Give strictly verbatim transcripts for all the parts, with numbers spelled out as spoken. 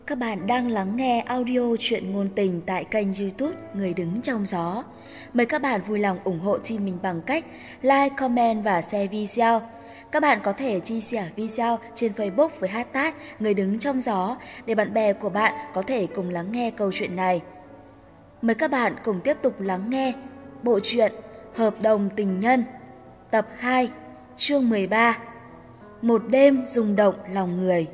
Các bạn đang lắng nghe audio truyện ngôn tình tại kênh YouTube Người Đứng Trong Gió. Mời các bạn vui lòng ủng hộ team mình bằng cách like, comment và share video. Các bạn có thể chia sẻ video trên Facebook với hashtag Người Đứng Trong Gió để bạn bè của bạn có thể cùng lắng nghe câu chuyện này. Mời các bạn cùng tiếp tục lắng nghe bộ truyện Hợp đồng tình nhân, tập hai, chương mười ba. Một đêm rung động lòng người.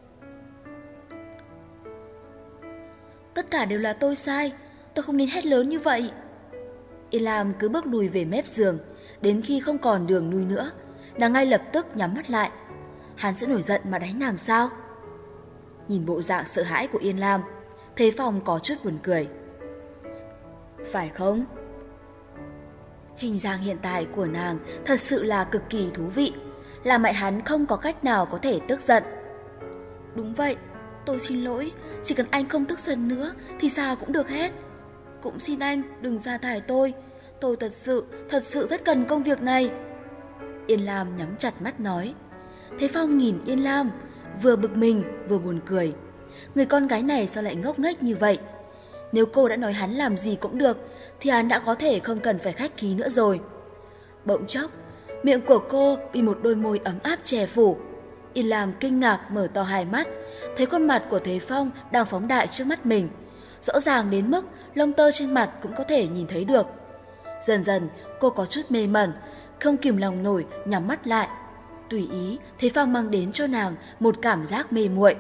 Tất cả đều là tôi sai, tôi không nên hét lớn như vậy. Yên Lam cứ bước lùi về mép giường, đến khi không còn đường lui nữa, nàng ngay lập tức nhắm mắt lại. Hắn sẽ nổi giận mà đánh nàng sao? Nhìn bộ dạng sợ hãi của Yên Lam, Thế Phong có chút buồn cười. Phải không? Hình dạng hiện tại của nàng thật sự là cực kỳ thú vị, làm hại hắn không có cách nào có thể tức giận. Đúng vậy, tôi xin lỗi, chỉ cần anh không tức giận nữa thì sao cũng được hết. Cũng xin anh đừng sa thải tôi, tôi thật sự, thật sự rất cần công việc này. Yên Lam nhắm chặt mắt nói. Thế Phong nhìn Yên Lam, vừa bực mình vừa buồn cười. Người con gái này sao lại ngốc nghếch như vậy? Nếu cô đã nói hắn làm gì cũng được thì hắn đã có thể không cần phải khách khí nữa rồi. Bỗng chốc, miệng của cô bị một đôi môi ấm áp che phủ. Yên Lam kinh ngạc mở to hai mắt, thấy khuôn mặt của Thế Phong đang phóng đại trước mắt mình, rõ ràng đến mức lông tơ trên mặt cũng có thể nhìn thấy được. Dần dần cô có chút mê mẩn, không kìm lòng nổi nhắm mắt lại. Tùy ý Thế Phong mang đến cho nàng một cảm giác mê muội.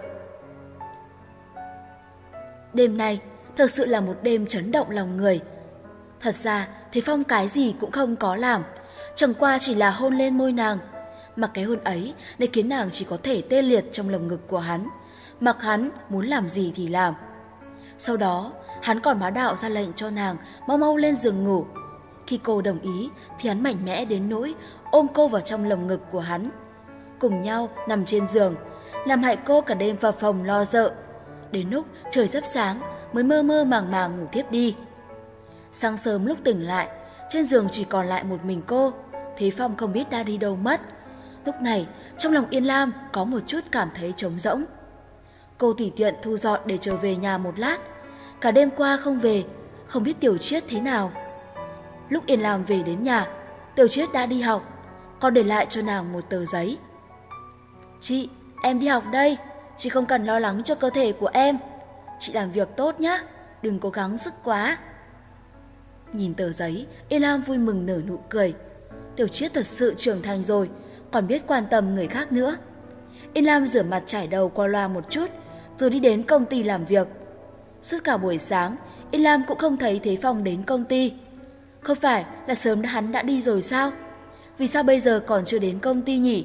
Đêm nay thực sự là một đêm chấn động lòng người. Thật ra Thế Phong cái gì cũng không có làm, chẳng qua chỉ là hôn lên môi nàng. Mặc cái hôn ấy để khiến nàng chỉ có thể tê liệt trong lồng ngực của hắn, mặc hắn muốn làm gì thì làm. Sau đó hắn còn bá đạo ra lệnh cho nàng mau mau lên giường ngủ. Khi cô đồng ý thì hắn mạnh mẽ đến nỗi ôm cô vào trong lồng ngực của hắn, cùng nhau nằm trên giường, làm hại cô cả đêm phập phồng lo sợ. Đến lúc trời sắp sáng mới mơ mơ màng màng ngủ tiếp đi. Sáng sớm lúc tỉnh lại, trên giường chỉ còn lại một mình cô. Thế Phong không biết đã đi đâu mất. Lúc này trong lòng Yên Lam có một chút cảm thấy trống rỗng. Cô tùy tiện thu dọn để trở về nhà một lát. Cả đêm qua không về, không biết Tiểu Chiết thế nào. Lúc Yên Lam về đến nhà, Tiểu Chiết đã đi học, còn để lại cho nàng một tờ giấy. Chị, em đi học đây, chị không cần lo lắng cho cơ thể của em. Chị làm việc tốt nhé, đừng cố gắng sức quá. Nhìn tờ giấy, Yên Lam vui mừng nở nụ cười. Tiểu Chiết thật sự trưởng thành rồi, còn biết quan tâm người khác nữa. Yên Lam rửa mặt chải đầu qua loa một chút, rồi đi đến công ty làm việc. Suốt cả buổi sáng, Yên Lam cũng không thấy Thế Phong đến công ty. Không phải là sớm đã hắn đã đi rồi sao? Vì sao bây giờ còn chưa đến công ty nhỉ?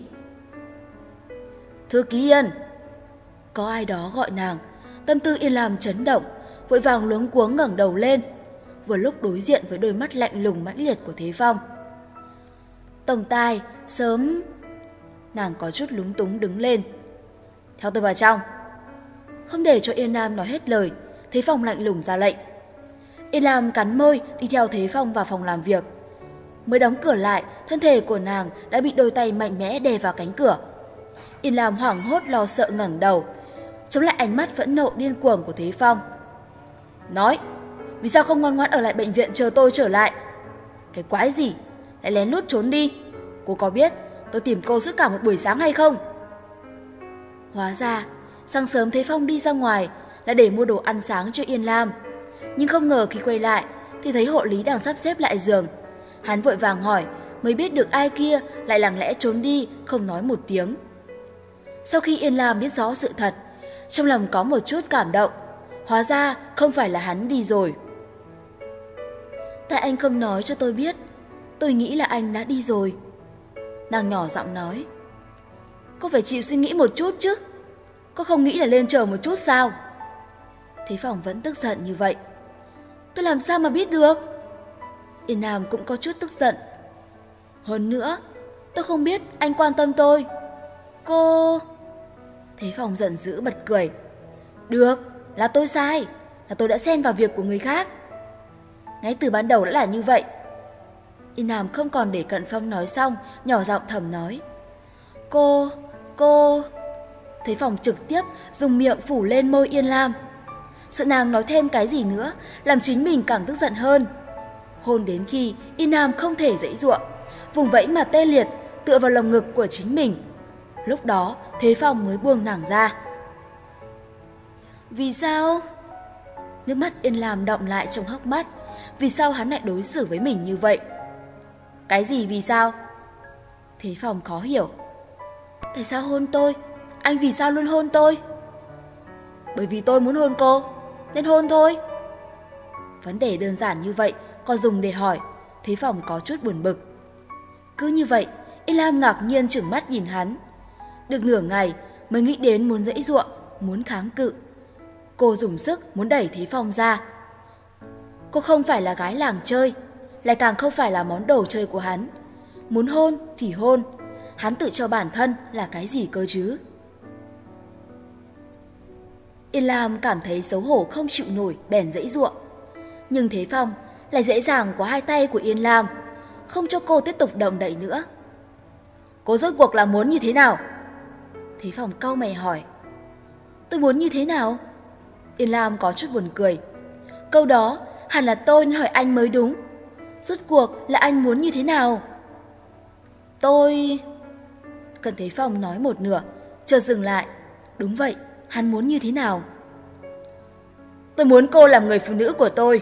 Thư ký Yên! Có ai đó gọi nàng. Tâm tư Yên Lam chấn động, vội vàng luống cuống ngẩng đầu lên, vừa lúc đối diện với đôi mắt lạnh lùng mãnh liệt của Thế Phong. Tổng tài, sớm... Nàng có chút lúng túng đứng lên. Theo tôi vào trong. Không để cho Yên Lam nói hết lời, Thế Phong lạnh lùng ra lệnh. Yên Lam cắn môi đi theo Thế Phong vào phòng làm việc. Mới đóng cửa lại, thân thể của nàng đã bị đôi tay mạnh mẽ đè vào cánh cửa. Yên Lam hoảng hốt lo sợ ngẩng đầu, chống lại ánh mắt phẫn nộ điên cuồng của Thế Phong. Nói, vì sao không ngoan ngoãn ở lại bệnh viện chờ tôi trở lại? Cái quái gì, lại lén lút trốn đi? Cô có biết tôi tìm cô suốt cả một buổi sáng hay không? Hóa ra, sáng sớm Thế Phong đi ra ngoài là để mua đồ ăn sáng cho Yên Lam. Nhưng không ngờ khi quay lại thì thấy hộ lý đang sắp xếp lại giường. Hắn vội vàng hỏi, mới biết được ai kia lại lặng lẽ trốn đi, không nói một tiếng. Sau khi Yên Lam biết rõ sự thật, trong lòng có một chút cảm động. Hóa ra không phải là hắn đi rồi. Tại anh không nói cho tôi biết, tôi nghĩ là anh đã đi rồi. Nàng nhỏ giọng nói. Cô phải chịu suy nghĩ một chút chứ. Cô không nghĩ là lên chờ một chút sao? Thế Phong vẫn tức giận như vậy. Tôi làm sao mà biết được? Yên Lam cũng có chút tức giận. Hơn nữa, tôi không biết anh quan tâm tôi. Cô... Thế Phong giận dữ bật cười. Được, là tôi sai, là tôi đã xen vào việc của người khác. Ngay từ ban đầu đã là như vậy. Yên Lam không còn để Cận Phong nói xong, nhỏ giọng thầm nói. Cô, cô... Thế Phong trực tiếp dùng miệng phủ lên môi Yên Lam. Sợ nàng nói thêm cái gì nữa, làm chính mình càng tức giận hơn. Hôn đến khi Yên Lam không thể giãy giụa, vùng vẫy mà tê liệt, tựa vào lồng ngực của chính mình. Lúc đó Thế Phong mới buông nàng ra. Vì sao? Nước mắt Yên Lam đọng lại trong hốc mắt. Vì sao hắn lại đối xử với mình như vậy? Cái gì vì sao? Thế Phong khó hiểu. Tại sao hôn tôi? Anh vì sao luôn hôn tôi? Bởi vì tôi muốn hôn cô, nên hôn thôi. Vấn đề đơn giản như vậy còn dùng để hỏi. Thế Phong có chút buồn bực. Cứ như vậy, Yên Lam ngạc nhiên trừng mắt nhìn hắn. Được nửa ngày mới nghĩ đến muốn giãy giụa, muốn kháng cự. Cô dùng sức muốn đẩy Thế Phong ra. Cô không phải là gái làng chơi, lại càng không phải là món đồ chơi của hắn. Muốn hôn thì hôn, hắn tự cho bản thân là cái gì cơ chứ? Yên Lam cảm thấy xấu hổ không chịu nổi, bèn giãy giụa. Nhưng Thế Phong lại dễ dàng quá hai tay của Yên Lam, không cho cô tiếp tục động đậy nữa. Cô rốt cuộc là muốn như thế nào? Thế Phong cau mày hỏi. Tôi muốn như thế nào? Yên Lam có chút buồn cười. Câu đó hẳn là tôi nên hỏi anh mới đúng. Rốt cuộc là anh muốn như thế nào? Tôi... Cần Thế Phong nói một nửa, chợt dừng lại. Đúng vậy, hắn muốn như thế nào? Tôi muốn cô làm người phụ nữ của tôi.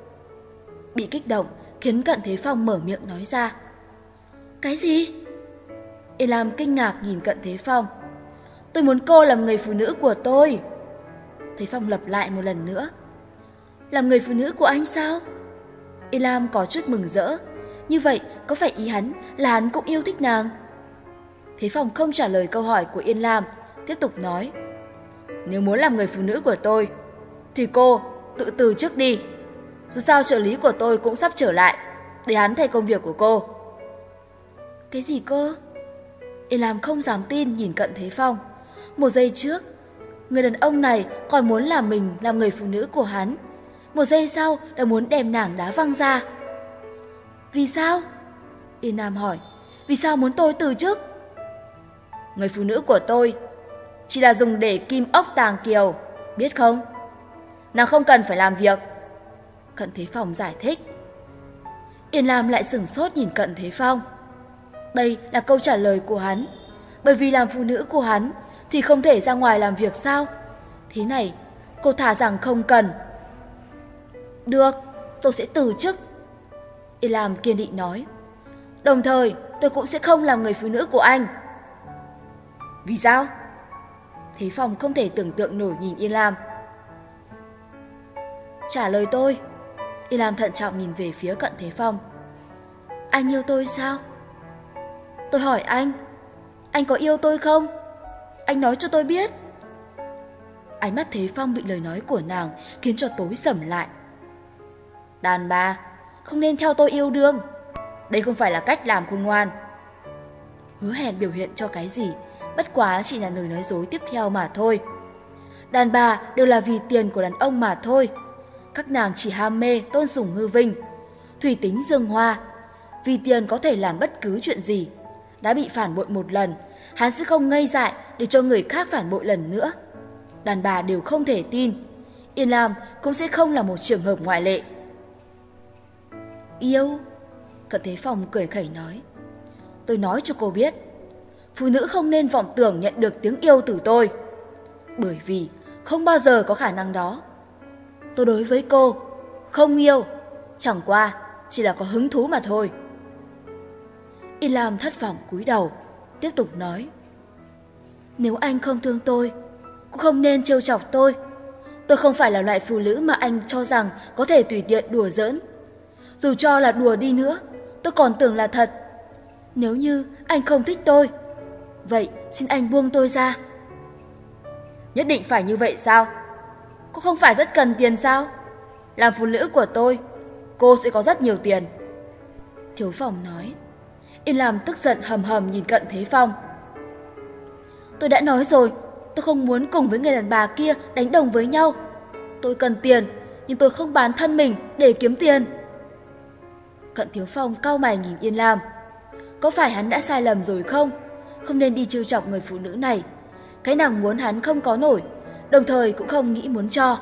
Bị kích động khiến Cận Thế Phong mở miệng nói ra. Cái gì? Yên Lam kinh ngạc nhìn Cận Thế Phong. Tôi muốn cô làm người phụ nữ của tôi. Thế Phong lặp lại một lần nữa. Làm người phụ nữ của anh sao? Yên Lam có chút mừng rỡ. Như vậy có phải ý hắn là hắn cũng yêu thích nàng? Thế Phong không trả lời câu hỏi của Yên Lam, tiếp tục nói. Nếu muốn làm người phụ nữ của tôi thì cô tự từ trước đi. Dù sao trợ lý của tôi cũng sắp trở lại, để hắn thay công việc của cô. Cái gì cơ? Yên Lam không dám tin nhìn Cận Thế Phong. Một giây trước, người đàn ông này còn muốn làm mình làm người phụ nữ của hắn. Một giây sau đã muốn đem nàng đá văng ra. Vì sao? Yên Lam hỏi. Vì sao muốn tôi từ chức? Người phụ nữ của tôi chỉ là dùng để kim ốc tàng kiều, biết không? Nàng không cần phải làm việc. Cận Thế Phong giải thích. Yên Lam lại sửng sốt nhìn Cận Thế Phong. Đây là câu trả lời của hắn. Bởi vì làm phụ nữ của hắn thì không thể ra ngoài làm việc sao? Thế này, cô thả rằng không cần. Được, tôi sẽ từ chức. Yên Lam kiên định nói. Đồng thời, tôi cũng sẽ không làm người phụ nữ của anh. Vì sao? Thế Phong không thể tưởng tượng nổi nhìn Yên Lam. Trả lời tôi. Yên Lam thận trọng nhìn về phía Cận Thế Phong. Anh yêu tôi sao? Tôi hỏi anh, anh có yêu tôi không? Anh nói cho tôi biết. Ánh mắt Thế Phong bị lời nói của nàng khiến cho tối sầm lại. Đàn bà, không nên theo tôi yêu đương. Đây không phải là cách làm khôn ngoan. Hứa hẹn biểu hiện cho cái gì, bất quá chỉ là lời nói dối tiếp theo mà thôi. Đàn bà đều là vì tiền của đàn ông mà thôi. Các nàng chỉ ham mê tôn sùng hư vinh, thủy tính dương hoa. Vì tiền có thể làm bất cứ chuyện gì. Đã bị phản bội một lần, hắn sẽ không ngây dại để cho người khác phản bội lần nữa. Đàn bà đều không thể tin. Yên Lam cũng sẽ không là một trường hợp ngoại lệ. Yêu? Cận Thế Phong cười khẩy nói. Tôi nói cho cô biết, phụ nữ không nên vọng tưởng nhận được tiếng yêu từ tôi. Bởi vì không bao giờ có khả năng đó. Tôi đối với cô không yêu, chẳng qua chỉ là có hứng thú mà thôi. Yên Lam thất vọng cúi đầu, tiếp tục nói. Nếu anh không thương tôi, cũng không nên trêu chọc tôi. Tôi không phải là loại phụ nữ mà anh cho rằng có thể tùy tiện đùa giỡn. Dù cho là đùa đi nữa, tôi còn tưởng là thật. Nếu như anh không thích tôi, vậy xin anh buông tôi ra. Nhất định phải như vậy sao? Cô không phải rất cần tiền sao? Làm phụ nữ của tôi, cô sẽ có rất nhiều tiền. Thiếu Phong nói. Yên Lam tức giận hầm hầm nhìn Cận Thế Phong. Tôi đã nói rồi, tôi không muốn cùng với người đàn bà kia đánh đồng với nhau. Tôi cần tiền, nhưng tôi không bán thân mình để kiếm tiền. Cận Thiếu Phong cau mày nhìn Yên Lam. Có phải hắn đã sai lầm rồi không? Không nên đi trêu chọc người phụ nữ này. Cái nàng muốn hắn không có nổi, đồng thời cũng không nghĩ muốn cho.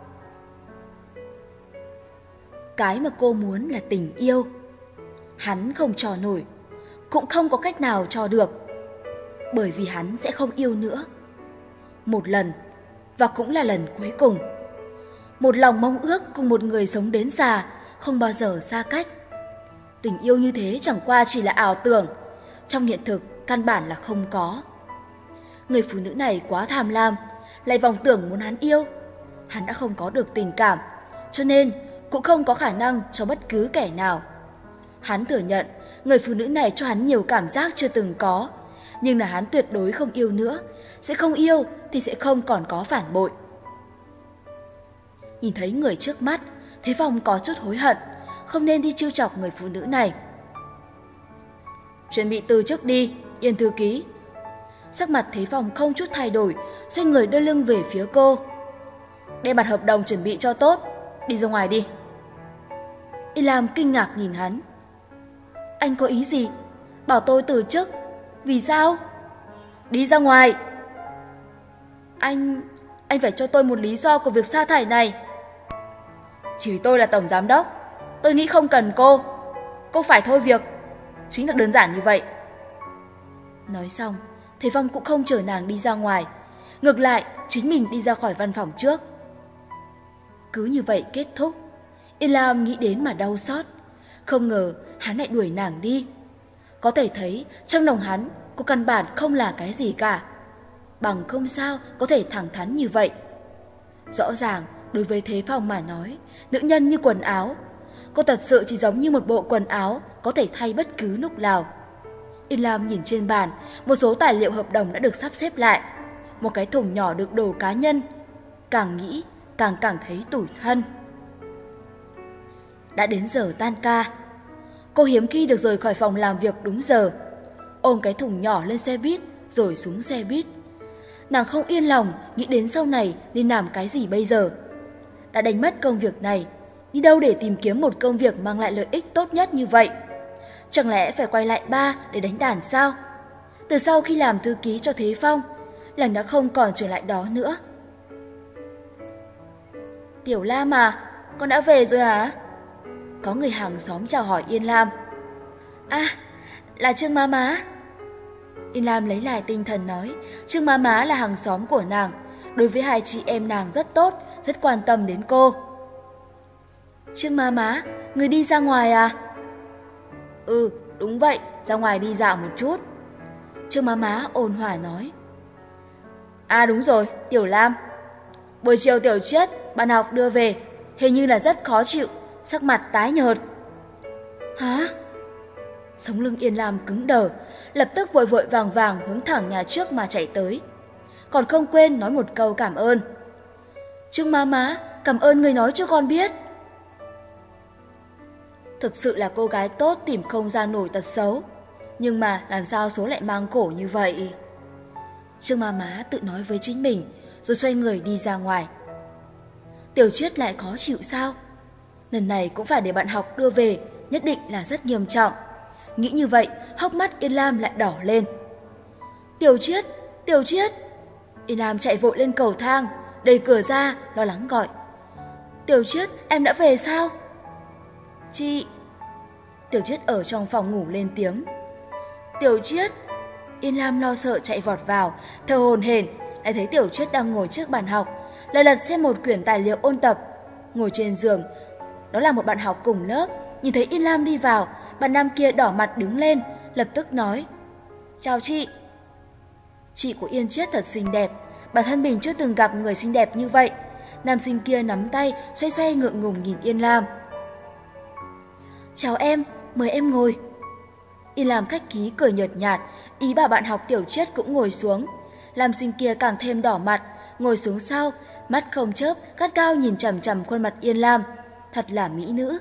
Cái mà cô muốn là tình yêu. Hắn không cho nổi, cũng không có cách nào cho được, bởi vì hắn sẽ không yêu nữa. Một lần, và cũng là lần cuối cùng. Một lòng mong ước cùng một người sống đến già, không bao giờ xa cách. Tình yêu như thế chẳng qua chỉ là ảo tưởng, trong hiện thực căn bản là không có. Người phụ nữ này quá tham lam, lại vọng tưởng muốn hắn yêu. Hắn đã không có được tình cảm, cho nên cũng không có khả năng cho bất cứ kẻ nào. Hắn thừa nhận người phụ nữ này cho hắn nhiều cảm giác chưa từng có, nhưng là hắn tuyệt đối không yêu nữa. Sẽ không yêu thì sẽ không còn có phản bội. Nhìn thấy người trước mắt, Thế Phong có chút hối hận, không nên đi trêu chọc người phụ nữ này. Chuẩn bị từ trước đi, Yên thư ký. Sắc mặt Thế Phong không chút thay đổi, xoay người đưa lưng về phía cô. Đem bản hợp đồng chuẩn bị cho tốt, đi ra ngoài đi. Y Lam kinh ngạc nhìn hắn. Anh có ý gì? Bảo tôi từ chức? Vì sao? Đi ra ngoài. Anh... anh phải cho tôi một lý do của việc sa thải này. Chỉ vì tôi là tổng giám đốc, tôi nghĩ không cần cô. Cô phải thôi việc. Chính là đơn giản như vậy. Nói xong, Thế Phong cũng không chờ nàng đi ra ngoài, ngược lại chính mình đi ra khỏi văn phòng trước. Cứ như vậy kết thúc. Yên Lam nghĩ đến mà đau xót. Không ngờ hắn lại đuổi nàng đi. Có thể thấy trong lòng hắn cô căn bản không là cái gì cả. Bằng không sao có thể thẳng thắn như vậy. Rõ ràng đối với Thế Phong mà nói, nữ nhân như quần áo. Cô thật sự chỉ giống như một bộ quần áo có thể thay bất cứ lúc nào. Yên Lam nhìn trên bàn, một số tài liệu hợp đồng đã được sắp xếp lại. Một cái thùng nhỏ được đồ cá nhân. Càng nghĩ càng càng thấy tủi thân. Đã đến giờ tan ca. Cô hiếm khi được rời khỏi phòng làm việc đúng giờ. Ôm cái thùng nhỏ lên xe buýt rồi xuống xe buýt. Nàng không yên lòng, nghĩ đến sau này nên làm cái gì bây giờ. Đã đánh mất công việc này, đi đâu để tìm kiếm một công việc mang lại lợi ích tốt nhất như vậy? Chẳng lẽ phải quay lại bar để đánh đàn sao? Từ sau khi làm thư ký cho Thế Phong, nàng đã không còn trở lại đó nữa. Tiểu Lam à, con đã về rồi hả? Có người hàng xóm chào hỏi Yên Lam. À, là Trương má má. Yên Lam lấy lại tinh thần nói, Trương má má là hàng xóm của nàng, đối với hai chị em nàng rất tốt, rất quan tâm đến cô. Trương má má, người đi ra ngoài à? Ừ, đúng vậy, ra ngoài đi dạo một chút. Trương má má ôn hòa nói. À đúng rồi, Tiểu Lam. Buổi chiều Tiểu Triết, bạn học đưa về, hình như là rất khó chịu, sắc mặt tái nhợt. Hả? Sống lưng Yên Lam cứng đờ, lập tức vội vội vàng vàng hướng thẳng nhà trước mà chạy tới. Còn không quên nói một câu cảm ơn. Trương má má, cảm ơn người nói cho con biết. Thực sự là cô gái tốt tìm không ra nổi tật xấu. Nhưng mà làm sao số lại mang khổ như vậy? Trương má má tự nói với chính mình, rồi xoay người đi ra ngoài. Tiểu Triết lại khó chịu sao? Lần này cũng phải để bạn học đưa về, nhất định là rất nghiêm trọng. Nghĩ như vậy, hốc mắt Yên Lam lại đỏ lên. Tiểu Triết, Tiểu Triết. Yên Lam chạy vội lên cầu thang, đẩy cửa ra, lo lắng gọi. Tiểu Triết, em đã về sao? Chị... Tiểu Triết ở trong phòng ngủ lên tiếng. Tiểu Triết. Yên Lam lo sợ chạy vọt vào, thở hổn hển, lại thấy Tiểu Triết đang ngồi trước bàn học, lại lật xem một quyển tài liệu ôn tập. Ngồi trên giường, đó là một bạn học cùng lớp. Nhìn thấy Yên Lam đi vào, bạn nam kia đỏ mặt đứng lên, lập tức nói. Chào chị. Chị của Yên Triết thật xinh đẹp, bản thân mình chưa từng gặp người xinh đẹp như vậy. Nam sinh kia nắm tay, xoay xoay ngượng ngùng nhìn Yên Lam. Chào em, mời em ngồi. Yên Lam khách khí cười nhợt nhạt, ý bảo bạn học Tiểu Triết cũng ngồi xuống. Nam sinh kia càng thêm đỏ mặt, ngồi xuống sau, mắt không chớp, gắt gao nhìn chằm chằm khuôn mặt Yên Lam. Thật là mỹ nữ.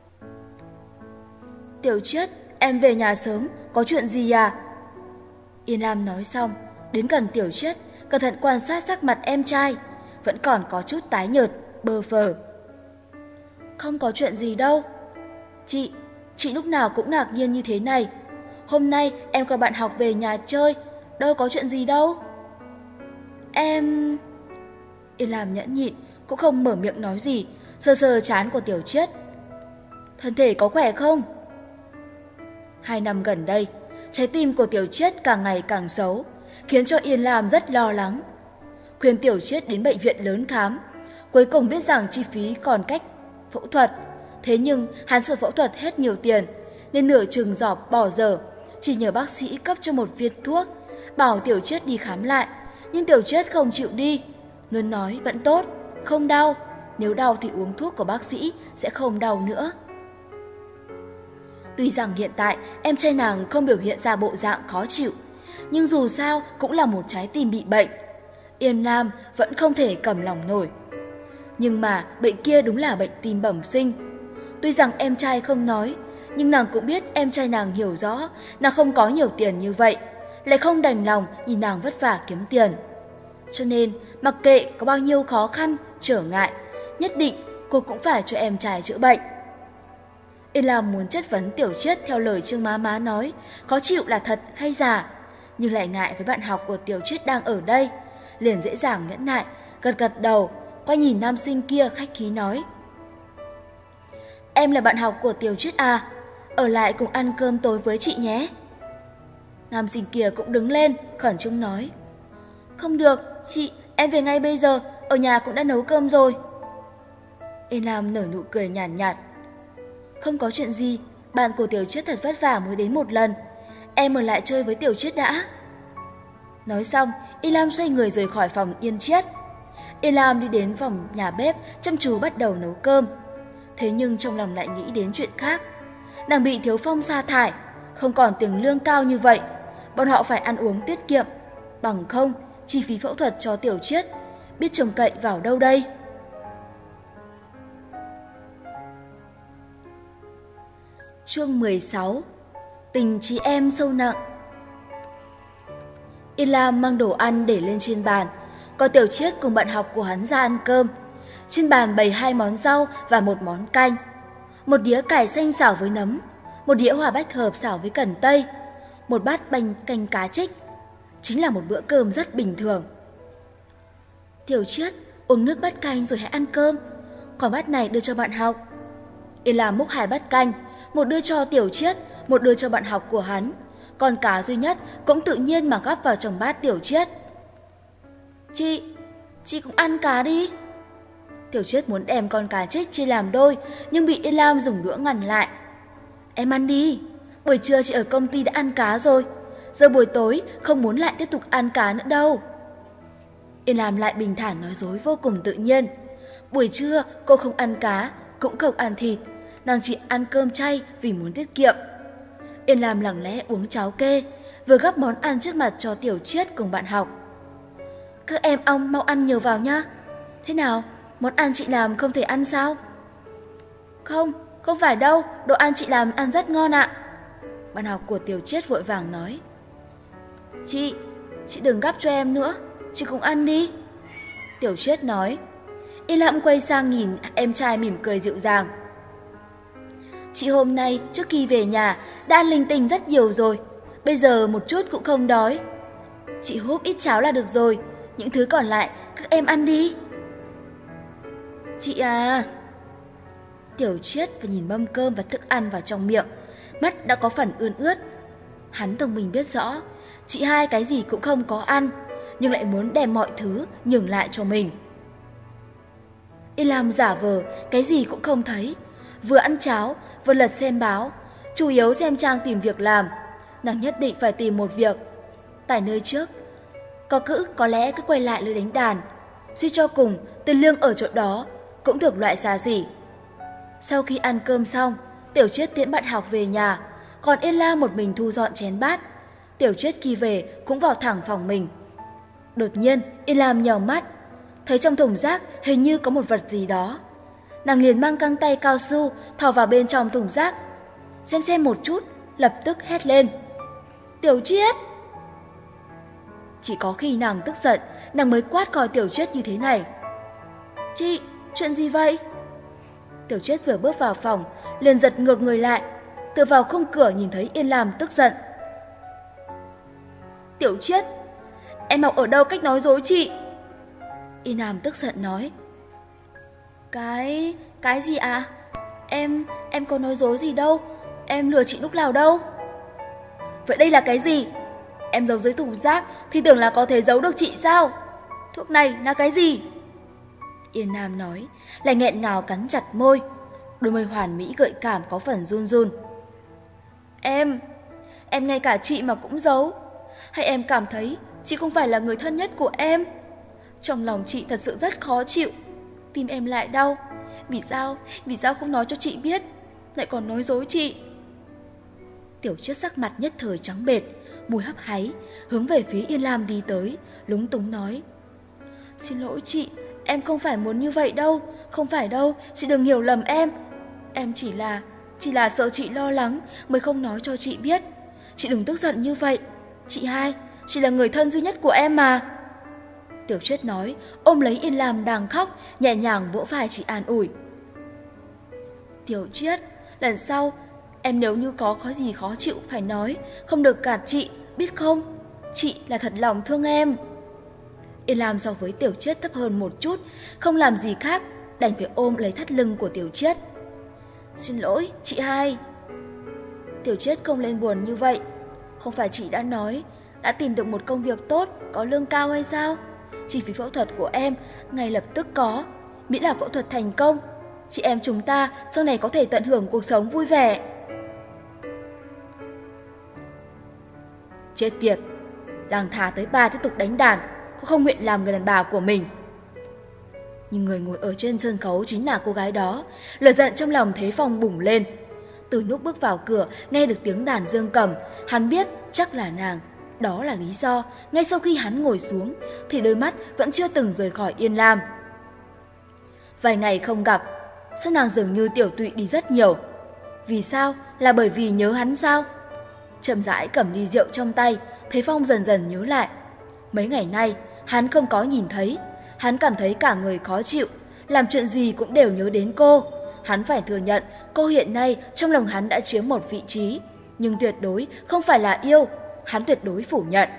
Tiểu Triết, em về nhà sớm, có chuyện gì à? Yên Lam nói xong, đến gần Tiểu Triết, cẩn thận quan sát sắc mặt em trai, vẫn còn có chút tái nhợt, bơ phờ. Không có chuyện gì đâu. Chị, chị lúc nào cũng ngạc nhiên như thế này. Hôm nay em có bạn học về nhà chơi, đâu có chuyện gì đâu. Em... Yên Lam nhẫn nhịn, cũng không mở miệng nói gì, sờ sờ trán của Tiểu Chiết. Thân thể có khỏe không? Hai năm gần đây, trái tim của Tiểu Chiết càng ngày càng xấu, khiến cho Yên Lam rất lo lắng. Khuyên Tiểu Chiết đến bệnh viện lớn khám, cuối cùng biết rằng chi phí còn cách phẫu thuật. Thế nhưng hắn sợ phẫu thuật hết nhiều tiền, nên nửa chừng giọt bỏ dở, chỉ nhờ bác sĩ cấp cho một viên thuốc, bảo Tiểu Chiết đi khám lại. Nhưng Tiểu Chiết không chịu đi, luôn nói vẫn tốt, không đau, nếu đau thì uống thuốc của bác sĩ sẽ không đau nữa. Tuy rằng hiện tại em trai nàng không biểu hiện ra bộ dạng khó chịu, nhưng dù sao cũng là một trái tim bị bệnh. Yên Lam vẫn không thể cầm lòng nổi. Nhưng mà bệnh kia đúng là bệnh tim bẩm sinh. Tuy rằng em trai không nói, nhưng nàng cũng biết em trai nàng hiểu rõ nàng không có nhiều tiền như vậy, lại không đành lòng nhìn nàng vất vả kiếm tiền. Cho nên mặc kệ có bao nhiêu khó khăn, trở ngại, nhất định cô cũng phải cho em trai chữa bệnh. Yên Lam muốn chất vấn Tiểu Chiết theo lời Trương má má nói, khó chịu là thật hay giả, nhưng lại ngại với bạn học của Tiểu Chiết đang ở đây, liền dễ dàng nhẫn nại, gật gật đầu, quay nhìn nam sinh kia khách khí nói. Em là bạn học của Tiểu Chiết à, ở lại cùng ăn cơm tối với chị nhé. Nam sinh kia cũng đứng lên, khẩn trương nói. Không được, chị, em về ngay bây giờ, ở nhà cũng đã nấu cơm rồi. Yên Lam nở nụ cười nhàn nhạt, nhạt. Không có chuyện gì, bạn của Tiểu Chiết thật vất vả mới đến một lần, em ở lại chơi với Tiểu Chiết đã. Nói xong, Yên Lam xoay người rời khỏi phòng Yên Chiết. Yên Lam đi đến phòng nhà bếp, chăm chú bắt đầu nấu cơm. Thế nhưng trong lòng lại nghĩ đến chuyện khác. Nàng bị Thiếu Phong sa thải, không còn tiền lương cao như vậy, bọn họ phải ăn uống tiết kiệm, bằng không chi phí phẫu thuật cho Tiểu Chiết biết trông cậy vào đâu đây. Chương mười sáu. Tình chị em sâu nặng. Yên Lam mang đồ ăn để lên trên bàn, có Tiểu Chiết cùng bạn học của hắn ra ăn cơm. Trên bàn bày hai món rau và một món canh, một đĩa cải xanh xào với nấm, một đĩa hoa bách hợp xào với cần tây, một bát bánh canh cá trích. Chính là một bữa cơm rất bình thường. Tiểu Chiết, uống nước bát canh rồi hãy ăn cơm, còn bát này đưa cho bạn học. Yên Lam múc hai bát canh, một đưa cho Tiểu Chiết, một đưa cho bạn học của hắn, còn cá duy nhất cũng tự nhiên mà gắp vào trong bát Tiểu Chiết. Chị, chị cũng ăn cá đi. Tiểu Chiết muốn đem con cá trích chia làm đôi, nhưng bị Yên Lam dùng đũa ngăn lại. Em ăn đi, buổi trưa chị ở công ty đã ăn cá rồi, giờ buổi tối không muốn lại tiếp tục ăn cá nữa đâu. Yên Lam lại bình thản nói dối vô cùng tự nhiên. Buổi trưa cô không ăn cá, cũng không ăn thịt, nàng chỉ ăn cơm chay vì muốn tiết kiệm. Yên Lam lặng lẽ uống cháo kê, vừa gắp món ăn trước mặt cho Tiểu Chiết cùng bạn học. Các em ong mau ăn nhiều vào nhá. Thế nào, món ăn chị làm không thể ăn sao? Không, không phải đâu, đồ ăn chị làm ăn rất ngon ạ. Bạn học của Tiểu Chiết vội vàng nói. Chị, chị đừng gắp cho em nữa, chị cũng ăn đi. Tiểu Chiết nói. Yên Lam quay sang nhìn em trai mỉm cười dịu dàng. Chị hôm nay trước khi về nhà đã ăn linh tinh rất nhiều rồi, bây giờ một chút cũng không đói. Chị húp ít cháo là được rồi, những thứ còn lại các em ăn đi. Chị à. Tiểu Chiết phải nhìn mâm cơm và thức ăn vào trong miệng, mắt đã có phần ươn ướt. Hắn thông minh biết rõ, chị hai cái gì cũng không có ăn, nhưng lại muốn đem mọi thứ nhường lại cho mình. Yên Lam giả vờ cái gì cũng không thấy, vừa ăn cháo vừa lật xem báo, chủ yếu xem trang tìm việc làm. Nàng nhất định phải tìm một việc. Tại nơi trước có cữ có lẽ cứ quay lại lưới đánh đàn, suy cho cùng tiền lương ở chỗ đó cũng thuộc loại xa xỉ. Sau khi ăn cơm xong, Tiểu Chiết tiễn bạn học về nhà, còn Yên Lam một mình thu dọn chén bát. Tiểu Chiết khi về cũng vào thẳng phòng mình. Đột nhiên Yên Lam nhèo mắt, thấy trong thùng rác hình như có một vật gì đó. Nàng liền mang găng tay cao su thò vào bên trong thùng rác, xem xem một chút, lập tức hét lên. Tiểu Chiết! Chỉ có khi nàng tức giận, nàng mới quát coi Tiểu Chiết như thế này. Chị, chuyện gì vậy? Tiểu Chiết vừa bước vào phòng, liền giật ngược người lại, tựa vào khung cửa nhìn thấy Yên Lam tức giận. Tiểu Chiết, em học ở đâu cách nói dối chị? Yên Lam tức giận nói. Cái... cái gì à? Em... em có nói dối gì đâu, em lừa chị lúc nào đâu. Vậy đây là cái gì? Em giấu dưới thùng rác thì tưởng là có thể giấu được chị sao? Thuốc này là cái gì? Yên Lam nói, lại nghẹn ngào cắn chặt môi. Đôi môi hoàn mỹ gợi cảm có phần run run. Em... em ngay cả chị mà cũng giấu. Hay em cảm thấy chị không phải là người thân nhất của em? Trong lòng chị thật sự rất khó chịu, tim em lại đau. Vì sao, vì sao không nói cho chị biết, lại còn nói dối chị? Tiểu Chiết sắc mặt nhất thời trắng bệch, môi hấp háy, hướng về phía Yên Lam đi tới, lúng túng nói. Xin lỗi chị, em không phải muốn như vậy đâu, không phải đâu, chị đừng hiểu lầm em. Em chỉ là, chỉ là sợ chị lo lắng mới không nói cho chị biết. Chị đừng tức giận như vậy, chị hai, chị là người thân duy nhất của em mà. Tiểu Chiết nói, ôm lấy Yên Lam đang khóc, nhẹ nhàng vỗ vai chị an ủi. Tiểu Chiết, lần sau, em nếu như có có gì khó chịu phải nói, không được gạt chị, biết không? Chị là thật lòng thương em. Yên Lam so với Tiểu Chiết thấp hơn một chút, không làm gì khác, đành phải ôm lấy thắt lưng của Tiểu Chiết. Xin lỗi, chị hai. Tiểu Chiết không lên buồn như vậy. Không phải chị đã nói, đã tìm được một công việc tốt, có lương cao hay sao? Chi phí phẫu thuật của em ngay lập tức có, miễn là phẫu thuật thành công, chị em chúng ta sau này có thể tận hưởng cuộc sống vui vẻ. Chết tiệt, lang thả tới ba tiếp tục đánh đàn, cô không nguyện làm người đàn bà của mình. Nhưng người ngồi ở trên sân khấu chính là cô gái đó. Lửa giận trong lòng Thế Phong bùng lên. Từ lúc bước vào cửa, nghe được tiếng đàn dương cầm, hắn biết chắc là nàng. Đó là lý do, ngay sau khi hắn ngồi xuống, thì đôi mắt vẫn chưa từng rời khỏi Yên Lam. Vài ngày không gặp, sao nàng dường như tiểu tụy đi rất nhiều. Vì sao? Là bởi vì nhớ hắn sao? Chậm rãi cầm ly rượu trong tay, Thế Phong dần dần nhớ lại. Mấy ngày nay, hắn không có nhìn thấy. Hắn cảm thấy cả người khó chịu, làm chuyện gì cũng đều nhớ đến cô. Hắn phải thừa nhận, cô hiện nay trong lòng hắn đã chiếm một vị trí, nhưng tuyệt đối không phải là yêu. Hắn tuyệt đối phủ nhận.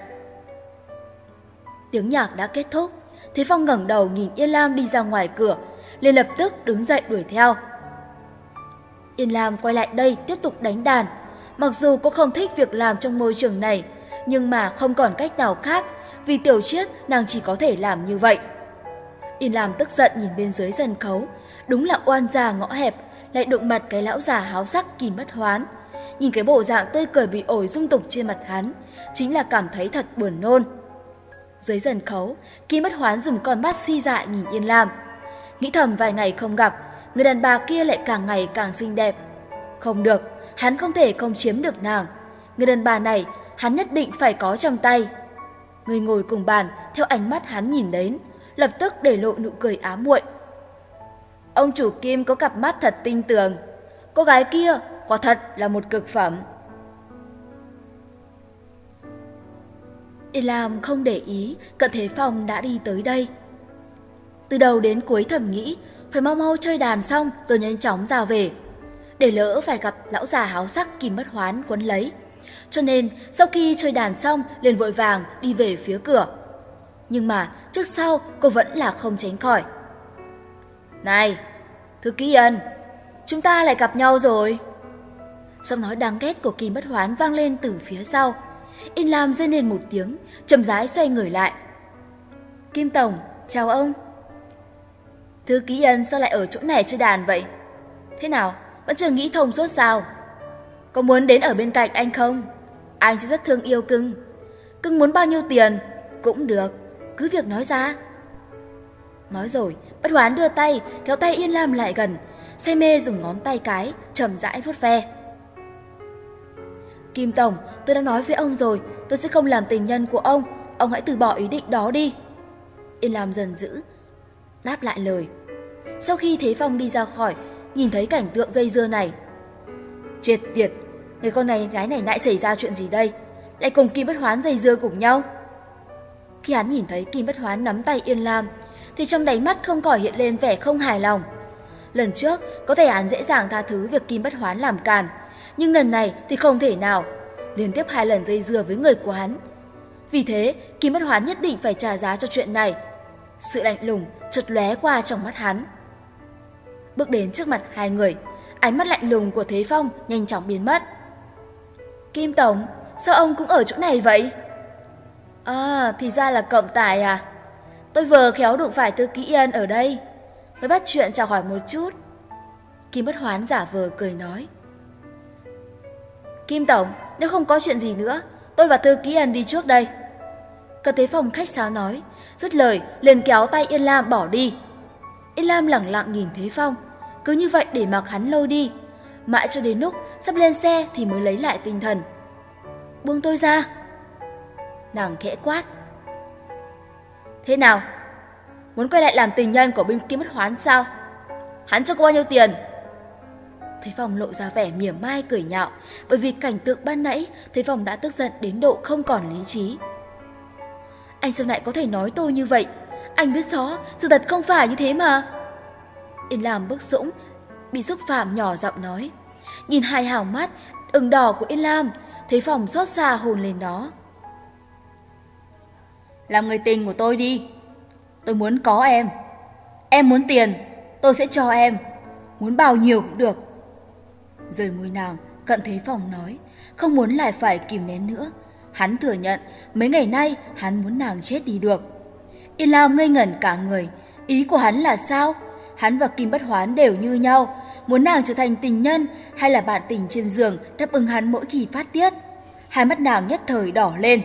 Tiếng nhạc đã kết thúc, Thế Phong ngẩng đầu nhìn Yên Lam đi ra ngoài cửa, liền lập tức đứng dậy đuổi theo. Yên Lam quay lại đây tiếp tục đánh đàn. Mặc dù cô không thích việc làm trong môi trường này, nhưng mà không còn cách nào khác, vì Tiểu Chiết nàng chỉ có thể làm như vậy. Yên Lam tức giận nhìn bên dưới sân khấu, đúng là oan gia ngõ hẹp, lại đụng mặt cái lão già háo sắc Kim Bất Hoán. Nhìn cái bộ dạng tươi cười bị ổi dung tục trên mặt hắn, chính là cảm thấy thật buồn nôn. Dưới sân khấu, Kim Bất Hoán dùng con mắt si dại nhìn Yên Lam. Nghĩ thầm vài ngày không gặp, người đàn bà kia lại càng ngày càng xinh đẹp. Không được, hắn không thể không chiếm được nàng. Người đàn bà này, hắn nhất định phải có trong tay. Người ngồi cùng bàn, theo ánh mắt hắn nhìn đến, lập tức để lộ nụ cười ám muội. Ông chủ Kim có cặp mắt thật tinh tường. Cô gái kia quả thật là một cực phẩm. Yên Lam không để ý, Cận Thế Phong đã đi tới đây. Từ đầu đến cuối thầm nghĩ, phải mau mau chơi đàn xong rồi nhanh chóng ra về, để lỡ phải gặp lão già háo sắc Kim Bất Hoán quấn lấy. Cho nên sau khi chơi đàn xong liền vội vàng đi về phía cửa. Nhưng mà trước sau cô vẫn là không tránh khỏi. Này, Thư Ký Ân, chúng ta lại gặp nhau rồi. Giọng nói đáng ghét của Kim Bất Hoán vang lên từ phía sau. Yên Lam rên lên một tiếng, chậm rãi xoay người lại. Kim Tổng, chào ông. Thư Ký Ân sao lại ở chỗ này chơi đàn vậy? Thế nào, vẫn chưa nghĩ thông suốt sao? Có muốn đến ở bên cạnh anh không? Anh sẽ rất thương yêu cưng. Cưng muốn bao nhiêu tiền? Cũng được, cứ việc nói ra. Nói rồi, Bất Hoán đưa tay, kéo tay Yên Lam lại gần, say mê dùng ngón tay cái, chậm rãi vuốt ve. Kim Tổng, tôi đã nói với ông rồi, tôi sẽ không làm tình nhân của ông, ông hãy từ bỏ ý định đó đi. Yên Lam dần dữ đáp lại lời. Sau khi Thế Phong đi ra khỏi, nhìn thấy cảnh tượng dây dưa này. Chết tiệt, người con này gái này lại xảy ra chuyện gì đây? Lại cùng Kim Bất Hoán dây dưa cùng nhau. Khi hắn nhìn thấy Kim Bất Hoán nắm tay Yên Lam, thì trong đáy mắt không khỏi hiện lên vẻ không hài lòng. Lần trước có thể hắn dễ dàng tha thứ việc Kim Bất Hoán làm càn, nhưng lần này thì không thể nào. Liên tiếp hai lần dây dưa với người của hắn, Vì thế, Kim Bất Hoán nhất định phải trả giá cho chuyện này. Sự lạnh lùng chợt lóe qua trong mắt hắn. Bước đến trước mặt hai người, ánh mắt lạnh lùng của Thế Phong nhanh chóng biến mất. Kim Tổng, sao ông cũng ở chỗ này vậy? À, thì ra là cộng tài à? Tôi vừa khéo đụng phải Thư ký Yên ở đây, mới bắt chuyện chào hỏi một chút. Kim Bất Hoán giả vờ cười nói. Kim Tổng, nếu không có chuyện gì nữa, tôi và Thư ký Yên đi trước đây. Cận Thế Phong khách sáo nói, dứt lời liền kéo tay Yên Lam bỏ đi. Yên Lam lẳng lặng nhìn Thế Phong, cứ như vậy để mặc hắn lôi đi, mãi cho đến lúc sắp lên xe thì mới lấy lại tinh thần. Buông tôi ra. Nàng khẽ quát. Thế nào? Muốn quay lại làm tình nhân của bên Kim Bất Hoán sao? Hắn cho cô bao nhiêu tiền? Thế Phong lộ ra vẻ mỉa mai cười nhạo, bởi vì cảnh tượng ban nãy Thế Phong đã tức giận đến độ không còn lý trí. Anh sao lại có thể nói tôi như vậy? Anh biết rõ sự thật không phải như thế mà. Yên Lam bức dũng, bị xúc phạm nhỏ giọng nói. Nhìn hai hào mắt ửng đỏ của Yên Lam, Thế Phong xót xa hôn lên đó. Làm người tình của tôi đi. Tôi muốn có em. Em muốn tiền, tôi sẽ cho em. Muốn bao nhiêu cũng được. Rời môi nàng, Cận Thế Phong nói, không muốn lại phải kìm nén nữa. Hắn thừa nhận mấy ngày nay hắn muốn nàng chết đi được. Yên Lam ngây ngẩn cả người. Ý của hắn là sao? Hắn và Kim Bất Hoán đều như nhau, muốn nàng trở thành tình nhân hay là bạn tình trên giường đáp ứng hắn mỗi khi phát tiết. Hai mắt nàng nhất thời đỏ lên.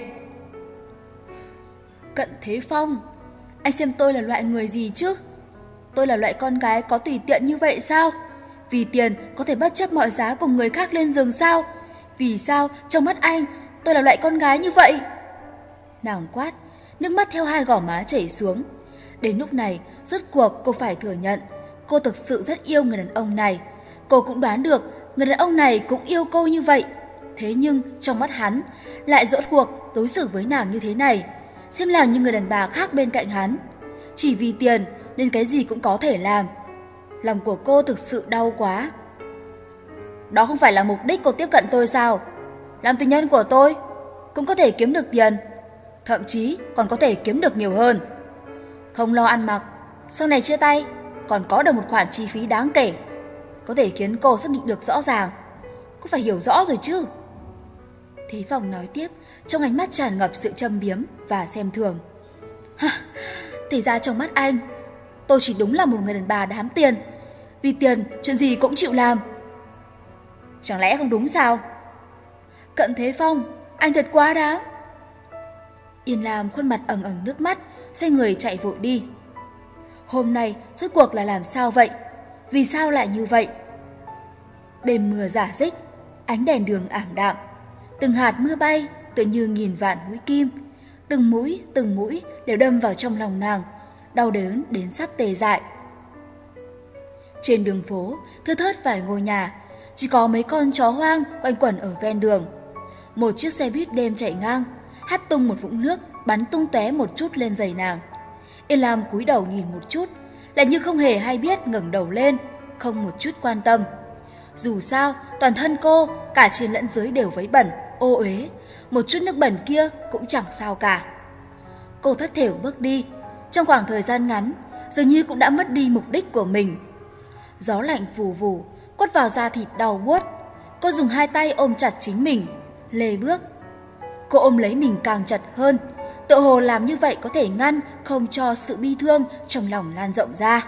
Cận Thế Phong, anh xem tôi là loại người gì chứ? Tôi là loại con gái có tùy tiện như vậy sao? Vì tiền có thể bất chấp mọi giá cùng người khác lên giường sao? Vì sao trong mắt anh tôi là loại con gái như vậy? Nàng quát, nước mắt theo hai gò má chảy xuống. Đến lúc này, rốt cuộc cô phải thừa nhận, cô thực sự rất yêu người đàn ông này. Cô cũng đoán được người đàn ông này cũng yêu cô như vậy. Thế nhưng trong mắt hắn lại rốt cuộc đối xử với nàng như thế này, xem nàng như người đàn bà khác bên cạnh hắn. Chỉ vì tiền nên cái gì cũng có thể làm. Lòng của cô thực sự đau quá. Đó không phải là mục đích cô tiếp cận tôi sao? Làm tình nhân của tôi cũng có thể kiếm được tiền, thậm chí còn có thể kiếm được nhiều hơn. Không lo ăn mặc, sau này chia tay còn có được một khoản chi phí đáng kể, có thể khiến cô xác định được rõ ràng. Cô phải hiểu rõ rồi chứ. Thế Phong nói tiếp, trong ánh mắt tràn ngập sự châm biếm và xem thường. Ha, thì ra trong mắt anh, tôi chỉ đúng là một người đàn bà đám tiền. Vì tiền, chuyện gì cũng chịu làm. Chẳng lẽ không đúng sao? Cận Thế Phong, anh thật quá đáng. Yên Lam khuôn mặt ẩn ẩn nước mắt, xoay người chạy vội đi. Hôm nay rốt cuộc là làm sao vậy? Vì sao lại như vậy? Đêm mưa rả rích, ánh đèn đường ảm đạm. Từng hạt mưa bay tự như nghìn vạn mũi kim. Từng mũi, từng mũi đều đâm vào trong lòng nàng, đau đớn đến sắp tê dại. Trên đường phố, thưa thớt vài ngôi nhà, chỉ có mấy con chó hoang quanh quẩn ở ven đường. Một chiếc xe buýt đêm chạy ngang, hắt tung một vũng nước bắn tung tóe một chút lên giày nàng. Yên Lam cúi đầu nhìn một chút, lại như không hề hay biết ngẩng đầu lên, không một chút quan tâm. Dù sao, toàn thân cô, cả trên lẫn dưới đều vấy bẩn, ô uế, một chút nước bẩn kia cũng chẳng sao cả. Cô thất thểu bước đi, trong khoảng thời gian ngắn, dường như cũng đã mất đi mục đích của mình. Gió lạnh vù vù, quất vào da thịt đau buốt. Cô dùng hai tay ôm chặt chính mình, lê bước. Cô ôm lấy mình càng chặt hơn, tựa hồ làm như vậy có thể ngăn không cho sự bi thương trong lòng lan rộng ra.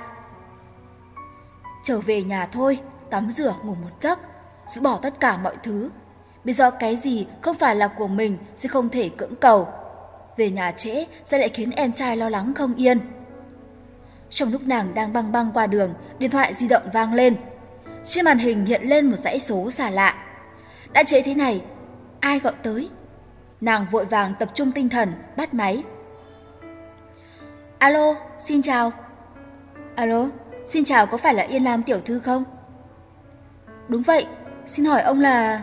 Trở về nhà thôi, tắm rửa ngủ một giấc, rũ bỏ tất cả mọi thứ. Biết rõ cái gì không phải là của mình sẽ không thể cưỡng cầu. Về nhà trễ sẽ lại khiến em trai lo lắng không yên. Trong lúc nàng đang băng băng qua đường, điện thoại di động vang lên. Trên màn hình hiện lên một dãy số xa lạ. Đã trễ thế này, ai gọi tới? Nàng vội vàng tập trung tinh thần, bắt máy. Alo, xin chào. Alo, xin chào, có phải là Yên Lam tiểu thư không? Đúng vậy, xin hỏi ông là...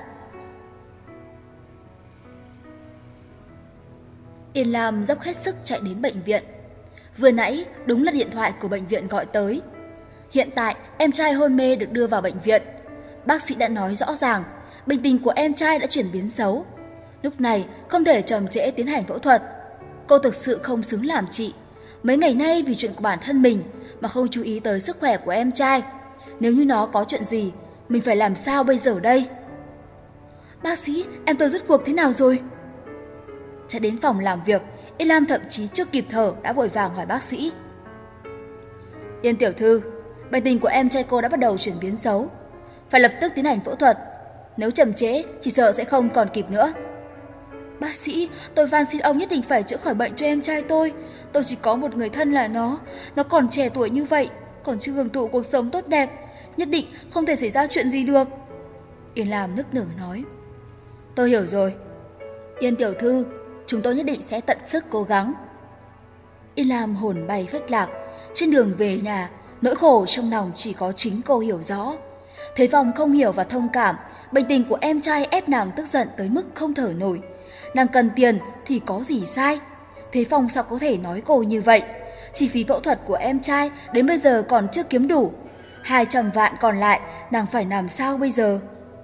Yên Lam dốc hết sức chạy đến bệnh viện. Vừa nãy đúng là điện thoại của bệnh viện gọi tới. Hiện tại em trai hôn mê được đưa vào bệnh viện. Bác sĩ đã nói rõ ràng bệnh tình của em trai đã chuyển biến xấu. Lúc này không thể chậm trễ tiến hành phẫu thuật. Cô thực sự không xứng làm chị. Mấy ngày nay vì chuyện của bản thân mình mà không chú ý tới sức khỏe của em trai. Nếu như nó có chuyện gì, mình phải làm sao bây giờ đây? Bác sĩ, em tôi rốt cuộc thế nào rồi? Chạy đến phòng làm việc, Yên Lam thậm chí chưa kịp thở đã vội vàng hỏi bác sĩ. Yên tiểu thư, bệnh tình của em trai cô đã bắt đầu chuyển biến xấu. Phải lập tức tiến hành phẫu thuật. Nếu chậm trễ, chỉ sợ sẽ không còn kịp nữa. Bác sĩ, tôi van xin ông nhất định phải chữa khỏi bệnh cho em trai tôi. Tôi chỉ có một người thân là nó. Nó còn trẻ tuổi như vậy, còn chưa hưởng thụ cuộc sống tốt đẹp. Nhất định không thể xảy ra chuyện gì được. Yên Lam nức nở nói. Tôi hiểu rồi. Yên tiểu thư, chúng tôi nhất định sẽ tận sức cố gắng. Yên Lam hồn bay phách lạc. Trên đường về nhà, nỗi khổ trong lòng chỉ có chính cô hiểu rõ. Thế Phong không hiểu và thông cảm. Bệnh tình của em trai ép nàng tức giận tới mức không thở nổi. Nàng cần tiền thì có gì sai? Thế Phong sao có thể nói cô như vậy? Chi phí phẫu thuật của em trai đến bây giờ còn chưa kiếm đủ. Hai trăm vạn còn lại, nàng phải làm sao bây giờ?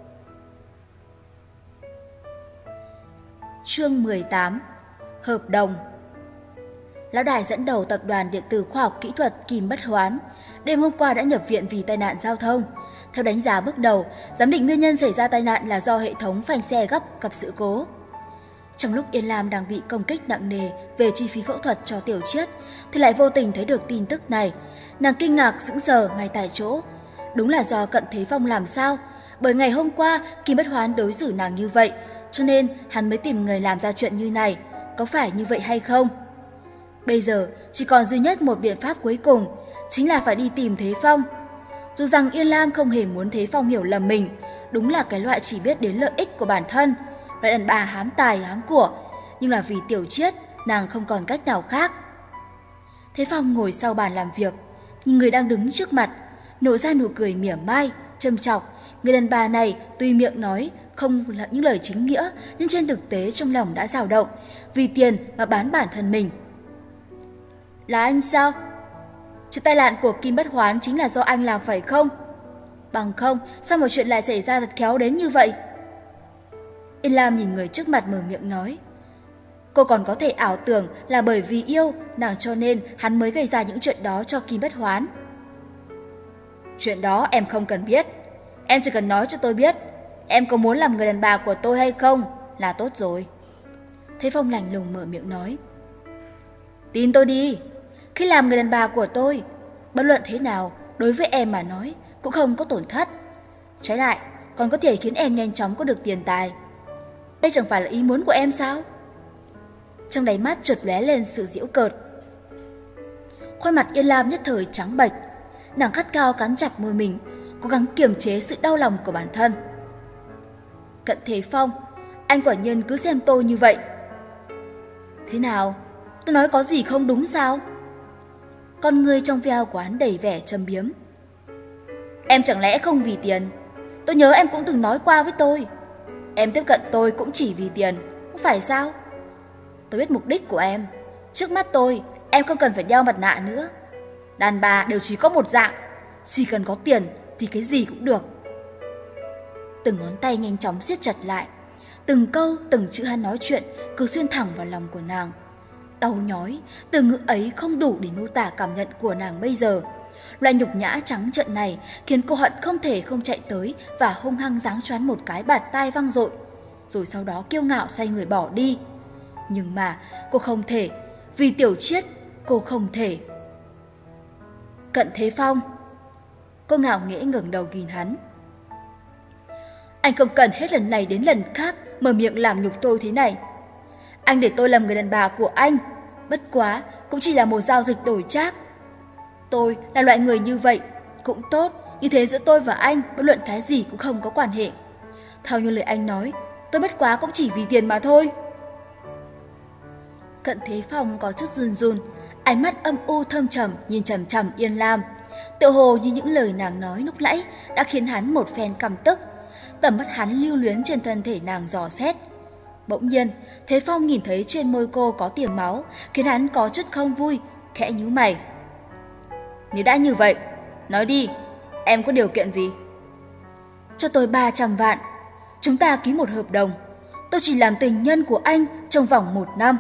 Chương mười tám. Hợp đồng. Lão đại dẫn đầu tập đoàn điện tử khoa học kỹ thuật Kim Bất Hoán, đêm hôm qua đã nhập viện vì tai nạn giao thông. Theo đánh giá bước đầu, giám định nguyên nhân xảy ra tai nạn là do hệ thống phanh xe gấp gặp sự cố. Trong lúc Yên Lam đang bị công kích nặng nề về chi phí phẫu thuật cho Tiểu Chiết, thì lại vô tình thấy được tin tức này. Nàng kinh ngạc sững sờ ngay tại chỗ. Đúng là do Cận Thế Phong làm sao? Bởi ngày hôm qua Kim Bất Hoán đối xử nàng như vậy, cho nên hắn mới tìm người làm ra chuyện như này. Có phải như vậy hay không? Bây giờ chỉ còn duy nhất một biện pháp cuối cùng, chính là phải đi tìm Thế Phong. Dù rằng Yên Lam không hề muốn Thế Phong hiểu lầm mình, đúng là cái loại chỉ biết đến lợi ích của bản thân, loại đàn bà hám tài hám của, nhưng là vì Tiểu Chiết, nàng không còn cách nào khác. Thế Phong ngồi sau bàn làm việc, nhìn người đang đứng trước mặt, nổ ra nụ cười mỉa mai, châm chọc. Người đàn bà này tuy miệng nói không là những lời chính nghĩa, nhưng trên thực tế trong lòng đã dao động, vì tiền mà bán bản thân mình. Là anh sao? Chuyện tai nạn của Kim Bất Hoán chính là do anh làm phải không? Bằng không, sao một chuyện lại xảy ra thật khéo đến như vậy? Yên Lam nhìn người trước mặt mở miệng nói. Cô còn có thể ảo tưởng là bởi vì yêu nàng cho nên hắn mới gây ra những chuyện đó cho Kim Bất Hoán. Chuyện đó em không cần biết. Em chỉ cần nói cho tôi biết em có muốn làm người đàn bà của tôi hay không là tốt rồi. Thế Phong lạnh lùng mở miệng nói. Tin tôi đi. Khi làm người đàn bà của tôi, bất luận thế nào đối với em mà nói cũng không có tổn thất. Trái lại còn có thể khiến em nhanh chóng có được tiền tài. Đây chẳng phải là ý muốn của em sao? Trong đáy mắt chợt lóe lên sự giễu cợt. Khuôn mặt Yên Lam nhất thời trắng bệch. Nàng gắt cao cắn chặt môi mình, cố gắng kiềm chế sự đau lòng của bản thân. Cận Thế Phong, anh quả nhiên cứ xem tôi như vậy. Thế nào? Tôi nói có gì không đúng sao? Con người trong veo của hắn đầy vẻ châm biếm. Em chẳng lẽ không vì tiền? Tôi nhớ em cũng từng nói qua với tôi. Em tiếp cận tôi cũng chỉ vì tiền, không phải sao? Tôi biết mục đích của em. Trước mắt tôi, em không cần phải đeo mặt nạ nữa. Đàn bà đều chỉ có một dạng, chỉ cần có tiền thì cái gì cũng được. Từng ngón tay nhanh chóng siết chặt lại. Từng câu, từng chữ hắn nói chuyện cứ xuyên thẳng vào lòng của nàng. Đau nhói, từ ngữ ấy không đủ để miêu tả cảm nhận của nàng bây giờ. Loại nhục nhã trắng trợn này khiến cô hận không thể không chạy tới và hung hăng giáng choán một cái bạt tai vang dội, rồi sau đó kiêu ngạo xoay người bỏ đi. Nhưng mà cô không thể, vì Tiểu Chiết cô không thể. Cận Thế Phong. Cô ngạo nghễ ngẩng đầu nhìn hắn. Anh không cần hết lần này đến lần khác mở miệng làm nhục tôi thế này. Anh để tôi làm người đàn bà của anh, bất quá cũng chỉ là một giao dịch đổi trác. Tôi là loại người như vậy, cũng tốt, như thế giữa tôi và anh bất luận cái gì cũng không có quan hệ. Theo như lời anh nói, tôi bất quá cũng chỉ vì tiền mà thôi. Cận Thế Phong có chút run run, ánh mắt âm u thâm trầm nhìn chằm chằm Yên Lam. Tựa hồ như những lời nàng nói lúc nãy đã khiến hắn một phen căm tức. Tầm mắt hắn lưu luyến trên thân thể nàng dò xét. Bỗng nhiên, Thế Phong nhìn thấy trên môi cô có tiềm máu, khiến hắn có chút không vui, khẽ nhíu mày. Nếu đã như vậy, nói đi, em có điều kiện gì? Cho tôi ba trăm vạn. Chúng ta ký một hợp đồng. tôi chỉ làm tình nhân của anh trong vòng một năm.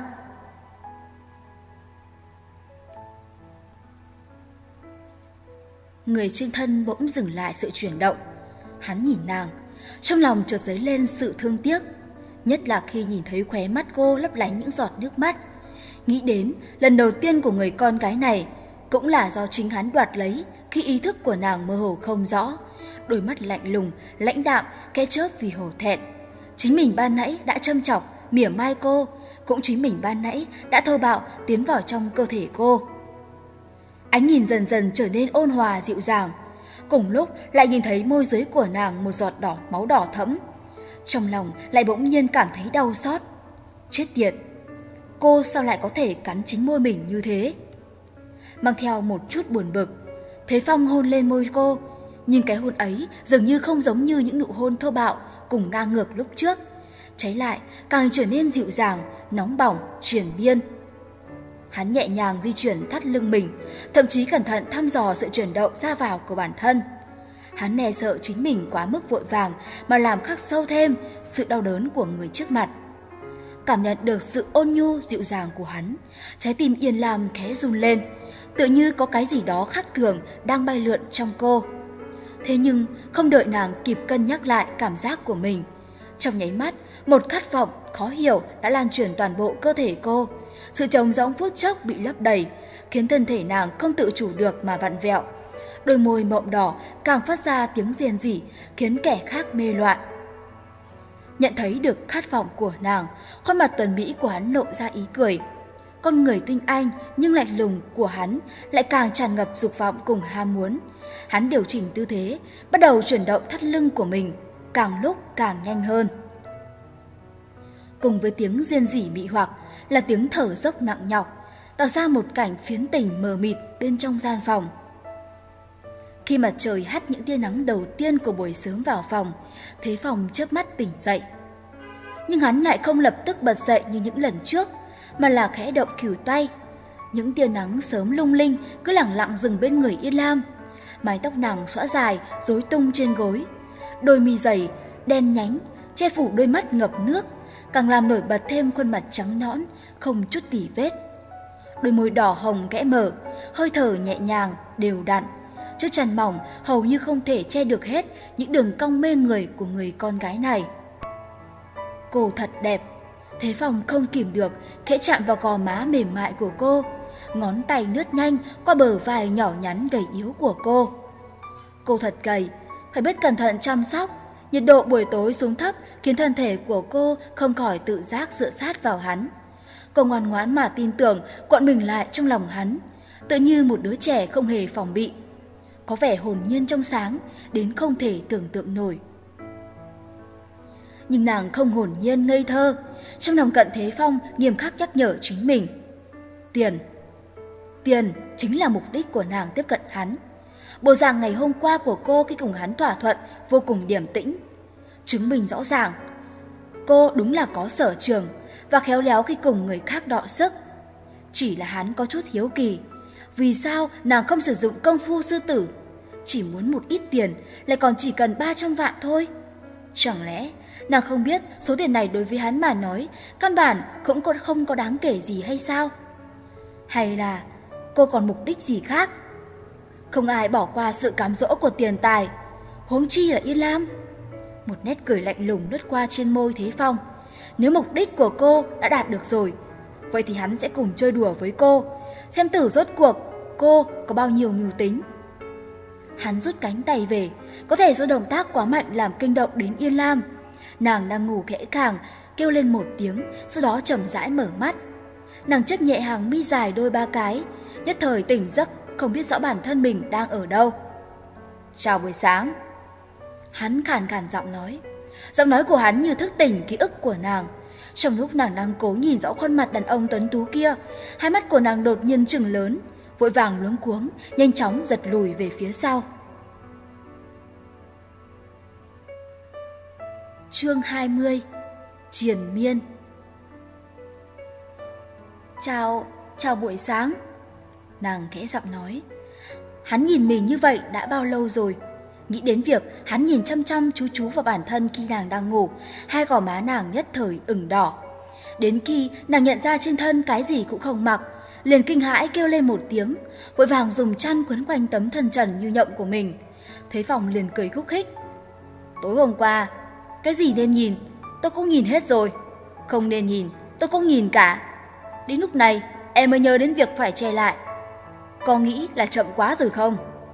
Người trên thân bỗng dừng lại sự chuyển động. Hắn nhìn nàng, trong lòng chợt dấy lên sự thương tiếc, nhất là khi nhìn thấy khóe mắt cô lấp lánh những giọt nước mắt. Nghĩ đến lần đầu tiên của người con gái này cũng là do chính hắn đoạt lấy khi ý thức của nàng mơ hồ không rõ, đôi mắt lạnh lùng, lãnh đạm, kẽ chớp vì hổ thẹn. Chính mình ban nãy đã châm chọc, mỉa mai cô, cũng chính mình ban nãy đã thô bạo tiến vào trong cơ thể cô. Ánh nhìn dần dần trở nên ôn hòa dịu dàng, cùng lúc lại nhìn thấy môi dưới của nàng một giọt đỏ máu đỏ thẫm. Trong lòng lại bỗng nhiên cảm thấy đau xót. Chết tiệt, cô sao lại có thể cắn chính môi mình như thế? Mang theo một chút buồn bực, Thế Phong hôn lên môi cô, nhưng cái hôn ấy dường như không giống như những nụ hôn thô bạo cùng ngang ngược lúc trước, trái lại càng trở nên dịu dàng, nóng bỏng, triền miên. Hắn nhẹ nhàng di chuyển thắt lưng mình, thậm chí cẩn thận thăm dò sự chuyển động ra vào của bản thân. Hắn e sợ chính mình quá mức vội vàng mà làm khắc sâu thêm sự đau đớn của người trước mặt. Cảm nhận được sự ôn nhu dịu dàng của hắn, trái tim Yên Lam khẽ run lên, tựa như có cái gì đó khác thường đang bay lượn trong cô. Thế nhưng không đợi nàng kịp cân nhắc lại cảm giác của mình, trong nháy mắt một khát vọng khó hiểu đã lan truyền toàn bộ cơ thể cô. Sự trống rỗng phút chốc bị lấp đầy, khiến thân thể nàng không tự chủ được mà vặn vẹo. Đôi môi mọng đỏ càng phát ra tiếng rền rỉ, khiến kẻ khác mê loạn. Nhận thấy được khát vọng của nàng, khuôn mặt tuấn mỹ của hắn lộ ra ý cười. Con người tinh anh nhưng lạnh lùng của hắn lại càng tràn ngập dục vọng cùng ham muốn. Hắn điều chỉnh tư thế, bắt đầu chuyển động thắt lưng của mình, càng lúc càng nhanh hơn. Cùng với tiếng rên rỉ mị hoặc là tiếng thở dốc nặng nhọc, tạo ra một cảnh phiến tình mờ mịt bên trong gian phòng. Khi mặt trời hắt những tia nắng đầu tiên của buổi sớm vào phòng, Thế Phong chớp mắt tỉnh dậy. Nhưng hắn lại không lập tức bật dậy như những lần trước, mà là khẽ động khuỷu tay. Những tia nắng sớm lung linh cứ lẳng lặng dừng bên người Yên Lam. Mái tóc nàng xõa dài, rối tung trên gối. Đôi mi dày, đen nhánh, che phủ đôi mắt ngập nước, càng làm nổi bật thêm khuôn mặt trắng nõn, không chút tỉ vết. Đôi môi đỏ hồng kẽ mở, hơi thở nhẹ nhàng, đều đặn. Chiếc chăn mỏng hầu như không thể che được hết những đường cong mê người của người con gái này. Cô thật đẹp. Thế Phong không kìm được, khẽ chạm vào gò má mềm mại của cô, ngón tay lướt nhanh qua bờ vai nhỏ nhắn gầy yếu của cô. Cô thật gầy, phải biết cẩn thận chăm sóc. Nhiệt độ buổi tối xuống thấp khiến thân thể của cô không khỏi tự giác dựa sát vào hắn. Cô ngoan ngoãn mà tin tưởng, cuộn mình lại trong lòng hắn, tự như một đứa trẻ không hề phòng bị. Có vẻ hồn nhiên trong sáng đến không thể tưởng tượng nổi. Nhưng nàng không hồn nhiên ngây thơ. Trong lòng Cận Thế Phong nghiêm khắc nhắc nhở chính mình. Tiền Tiền chính là mục đích của nàng tiếp cận hắn. Bộ dạng ngày hôm qua của cô khi cùng hắn thỏa thuận vô cùng điềm tĩnh, chứng minh rõ ràng cô đúng là có sở trường và khéo léo khi cùng người khác đọ sức. Chỉ là hắn có chút hiếu kỳ, vì sao nàng không sử dụng công phu sư tử? Chỉ muốn một ít tiền, lại còn chỉ cần ba trăm vạn thôi. Chẳng lẽ nàng không biết số tiền này đối với hắn mà nói căn bản cũng không có đáng kể gì hay sao? Hay là cô còn mục đích gì khác? Không ai bỏ qua sự cám dỗ của tiền tài, huống chi là Yên Lam. Một nét cười lạnh lùng lướt qua trên môi Thế Phong. Nếu mục đích của cô đã đạt được rồi, vậy thì hắn sẽ cùng chơi đùa với cô, xem thử rốt cuộc cô có bao nhiêu mưu tính. Hắn rút cánh tay về, có thể do động tác quá mạnh làm kinh động đến Yên Lam. Nàng đang ngủ khẽ khàng, kêu lên một tiếng, sau đó chậm rãi mở mắt. Nàng chớp nhẹ hàng mi dài đôi ba cái, nhất thời tỉnh giấc, không biết rõ bản thân mình đang ở đâu. Chào buổi sáng. Hắn khàn khàn giọng nói. Giọng nói của hắn như thức tỉnh ký ức của nàng. Trong lúc nàng đang cố nhìn rõ khuôn mặt đàn ông tuấn tú kia, hai mắt của nàng đột nhiên trừng lớn, vội vàng luống cuống, nhanh chóng giật lùi về phía sau. Chương hai mươi. Triền miên. Chào, chào buổi sáng. Nàng khẽ giọng nói. Hắn nhìn mình như vậy đã bao lâu rồi? Nghĩ đến việc hắn nhìn chăm chăm chú chú vào bản thân khi nàng đang ngủ, hai gò má nàng nhất thời ửng đỏ. Đến khi nàng nhận ra trên thân cái gì cũng không mặc, liền kinh hãi kêu lên một tiếng, vội vàng dùng chăn quấn quanh tấm thân trần như nhộng của mình. Thế Phong liền cười khúc khích. Tối hôm qua, cái gì nên nhìn, tôi cũng nhìn hết rồi. Không nên nhìn, tôi cũng nhìn cả. Đến lúc này, em mới nhớ đến việc phải che lại. Có nghĩ là chậm quá rồi không?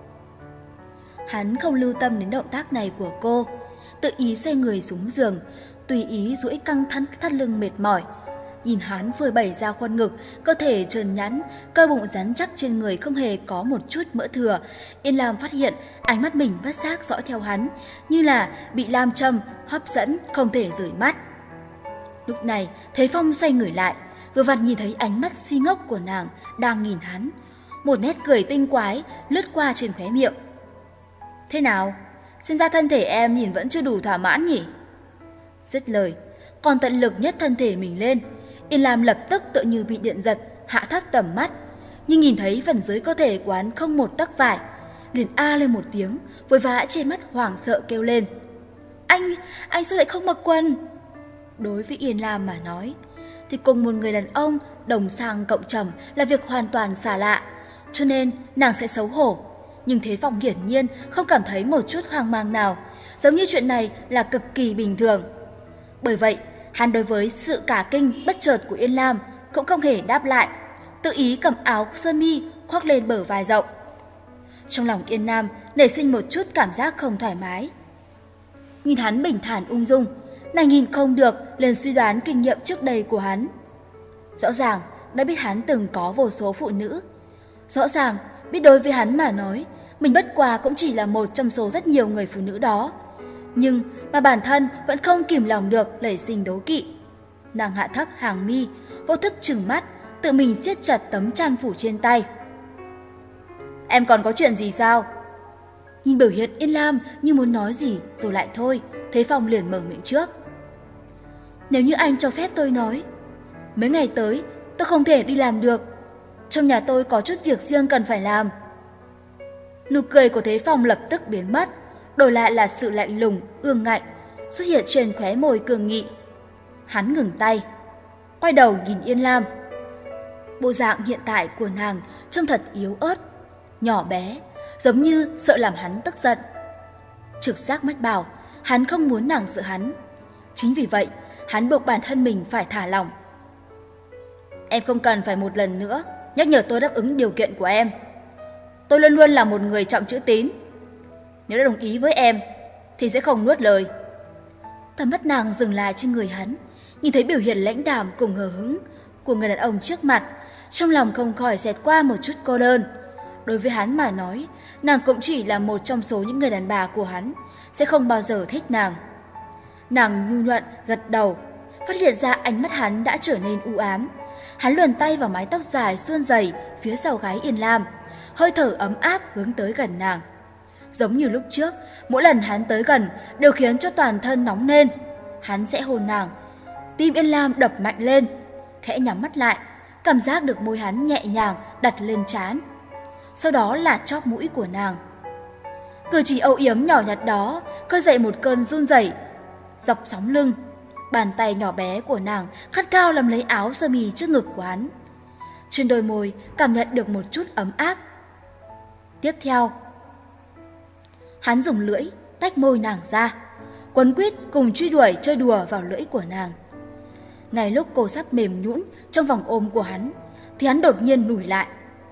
Hắn không lưu tâm đến động tác này của cô, tự ý xoay người xuống giường, tùy ý duỗi căng thắt thắt lưng mệt mỏi. Nhìn hắn vừa bày ra khuôn ngực, cơ thể trơn nhẵn, cơ bụng rắn chắc trên người không hề có một chút mỡ thừa. Yên Lam phát hiện ánh mắt mình bất giác dõi theo hắn, như là bị lam châm hấp dẫn không thể rời mắt. Lúc này, Thế Phong xoay người lại, vừa vặn nhìn thấy ánh mắt si ngốc của nàng đang nhìn hắn. Một nét cười tinh quái lướt qua trên khóe miệng. Thế nào? Xem ra thân thể em nhìn vẫn chưa đủ thỏa mãn nhỉ? Dứt lời, còn tận lực nhất thân thể mình lên. Yên Lam lập tức tựa như bị điện giật, hạ thấp tầm mắt, nhưng nhìn thấy phần dưới cơ thể của hắn không một tấc vải, liền a lên một tiếng, vội vã trên mắt hoảng sợ kêu lên. Anh, anh sao lại không mặc quần? Đối với Yên Lam mà nói, thì cùng một người đàn ông đồng sang cộng trầm là việc hoàn toàn xa lạ, cho nên nàng sẽ xấu hổ. Nhưng Thế Phong hiển nhiên không cảm thấy một chút hoang mang nào, giống như chuyện này là cực kỳ bình thường. Bởi vậy, hắn đối với sự cả kinh bất chợt của Yên Lam cũng không hề đáp lại, tự ý cầm áo sơ mi khoác lên bờ vai rộng. Trong lòng Yên Lam nảy sinh một chút cảm giác không thoải mái. Nhìn hắn bình thản ung dung, nàng nhìn không được liền suy đoán kinh nghiệm trước đây của hắn. Rõ ràng đã biết hắn từng có vô số phụ nữ. Rõ ràng biết đối với hắn mà nói, mình bất quá cũng chỉ là một trong số rất nhiều người phụ nữ đó. Nhưng mà bản thân vẫn không kìm lòng được nảy sinh đố kỵ. Nàng hạ thấp hàng mi, vô thức trừng mắt, tự mình siết chặt tấm chăn phủ trên tay. Em còn có chuyện gì sao? Nhìn biểu hiện Yên Lam như muốn nói gì rồi lại thôi, Thế Phong liền mở miệng trước. Nếu như anh cho phép tôi nói, mấy ngày tới tôi không thể đi làm được. Trong nhà tôi có chút việc riêng cần phải làm. Nụ cười của Thế Phong lập tức biến mất, đổi lại là sự lạnh lùng, ương ngạnh xuất hiện trên khóe môi cường nghị. Hắn ngừng tay, quay đầu nhìn Yên Lam. Bộ dạng hiện tại của nàng trông thật yếu ớt, nhỏ bé, giống như sợ làm hắn tức giận. Trực giác mách bảo hắn không muốn nàng sợ hắn. Chính vì vậy, hắn buộc bản thân mình phải thả lỏng. Em không cần phải một lần nữa nhắc nhở tôi đáp ứng điều kiện của em. Tôi luôn luôn là một người trọng chữ tín. Nếu đã đồng ý với em thì sẽ không nuốt lời. Tầm mắt nàng dừng lại trên người hắn, nhìn thấy biểu hiện lãnh đạm cùng hờ hững của người đàn ông trước mặt, trong lòng không khỏi xẹt qua một chút cô đơn. Đối với hắn mà nói, nàng cũng chỉ là một trong số những người đàn bà của hắn, sẽ không bao giờ thích nàng. Nàng nhu nhuận gật đầu, phát hiện ra ánh mắt hắn đã trở nên u ám. Hắn luồn tay vào mái tóc dài suôn dày phía sau gáy Yên Lam, hơi thở ấm áp hướng tới gần nàng. Giống như lúc trước, mỗi lần hắn tới gần đều khiến cho toàn thân nóng lên. Hắn sẽ hôn nàng. Tim Yên Lam đập mạnh lên, khẽ nhắm mắt lại, cảm giác được môi hắn nhẹ nhàng đặt lên trán. Sau đó là chóp mũi của nàng. Cử chỉ âu yếm nhỏ nhặt đó khơi dậy một cơn run rẩy dọc sóng lưng. Bàn tay nhỏ bé của nàng khát khao làm lấy áo sơ mi trước ngực của hắn. Trên đôi môi cảm nhận được một chút ấm áp. Tiếp theo, hắn dùng lưỡi tách môi nàng ra, quấn quýt cùng truy đuổi chơi đùa vào lưỡi của nàng. Ngay lúc cô sắp mềm nhũn trong vòng ôm của hắn, thì hắn đột nhiên lùi lại.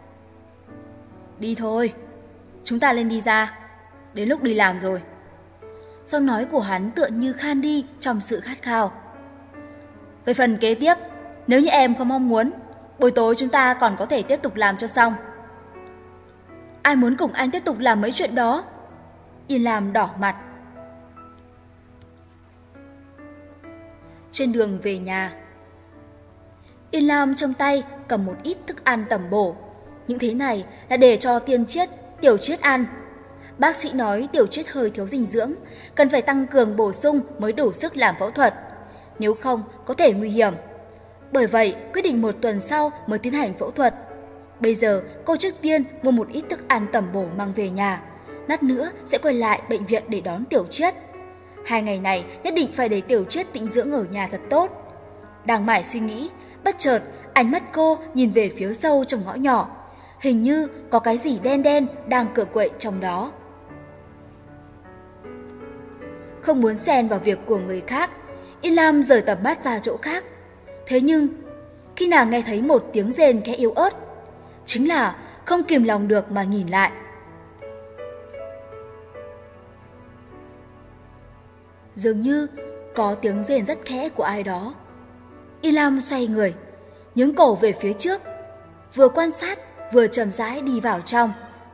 Đi thôi, chúng ta lên đi ra, đến lúc đi làm rồi. Giọng nói của hắn tựa như khan đi trong sự khát khao. Về phần kế tiếp, nếu như em không mong muốn, buổi tối chúng ta còn có thể tiếp tục làm cho xong. Ai muốn cùng anh tiếp tục làm mấy chuyện đó? Yên Lam đỏ mặt. Trên đường về nhà, Yên Lam trong tay cầm một ít thức ăn tẩm bổ. Những thế này là để cho Tiên Triết, Tiểu Triết ăn. Bác sĩ nói Tiểu Triết hơi thiếu dinh dưỡng, cần phải tăng cường bổ sung mới đủ sức làm phẫu thuật. Nếu không, có thể nguy hiểm. Bởi vậy, quyết định một tuần sau mới tiến hành phẫu thuật. Bây giờ, cô trước tiên mua một ít thức ăn tẩm bổ mang về nhà. lát nữa sẽ quay lại bệnh viện để đón Tiểu Chiết. Hai ngày này nhất định phải để Tiểu Chiết tĩnh dưỡng ở nhà thật tốt. Đang mải suy nghĩ, bất chợt ánh mắt cô nhìn về phía sâu trong ngõ nhỏ. Hình như có cái gì đen đen đang cựa quậy trong đó. Không muốn xen vào việc của người khác, Yên Lam rời tầm mắt ra chỗ khác. Thế nhưng, khi nàng nghe thấy một tiếng rên khẽ yếu ớt, chính là không kìm lòng được mà nhìn lại. Dường như có tiếng rên rất khẽ của ai đó. Yên Lam xoay người, nhướng cổ về phía trước, vừa quan sát vừa chậm rãi đi vào trong.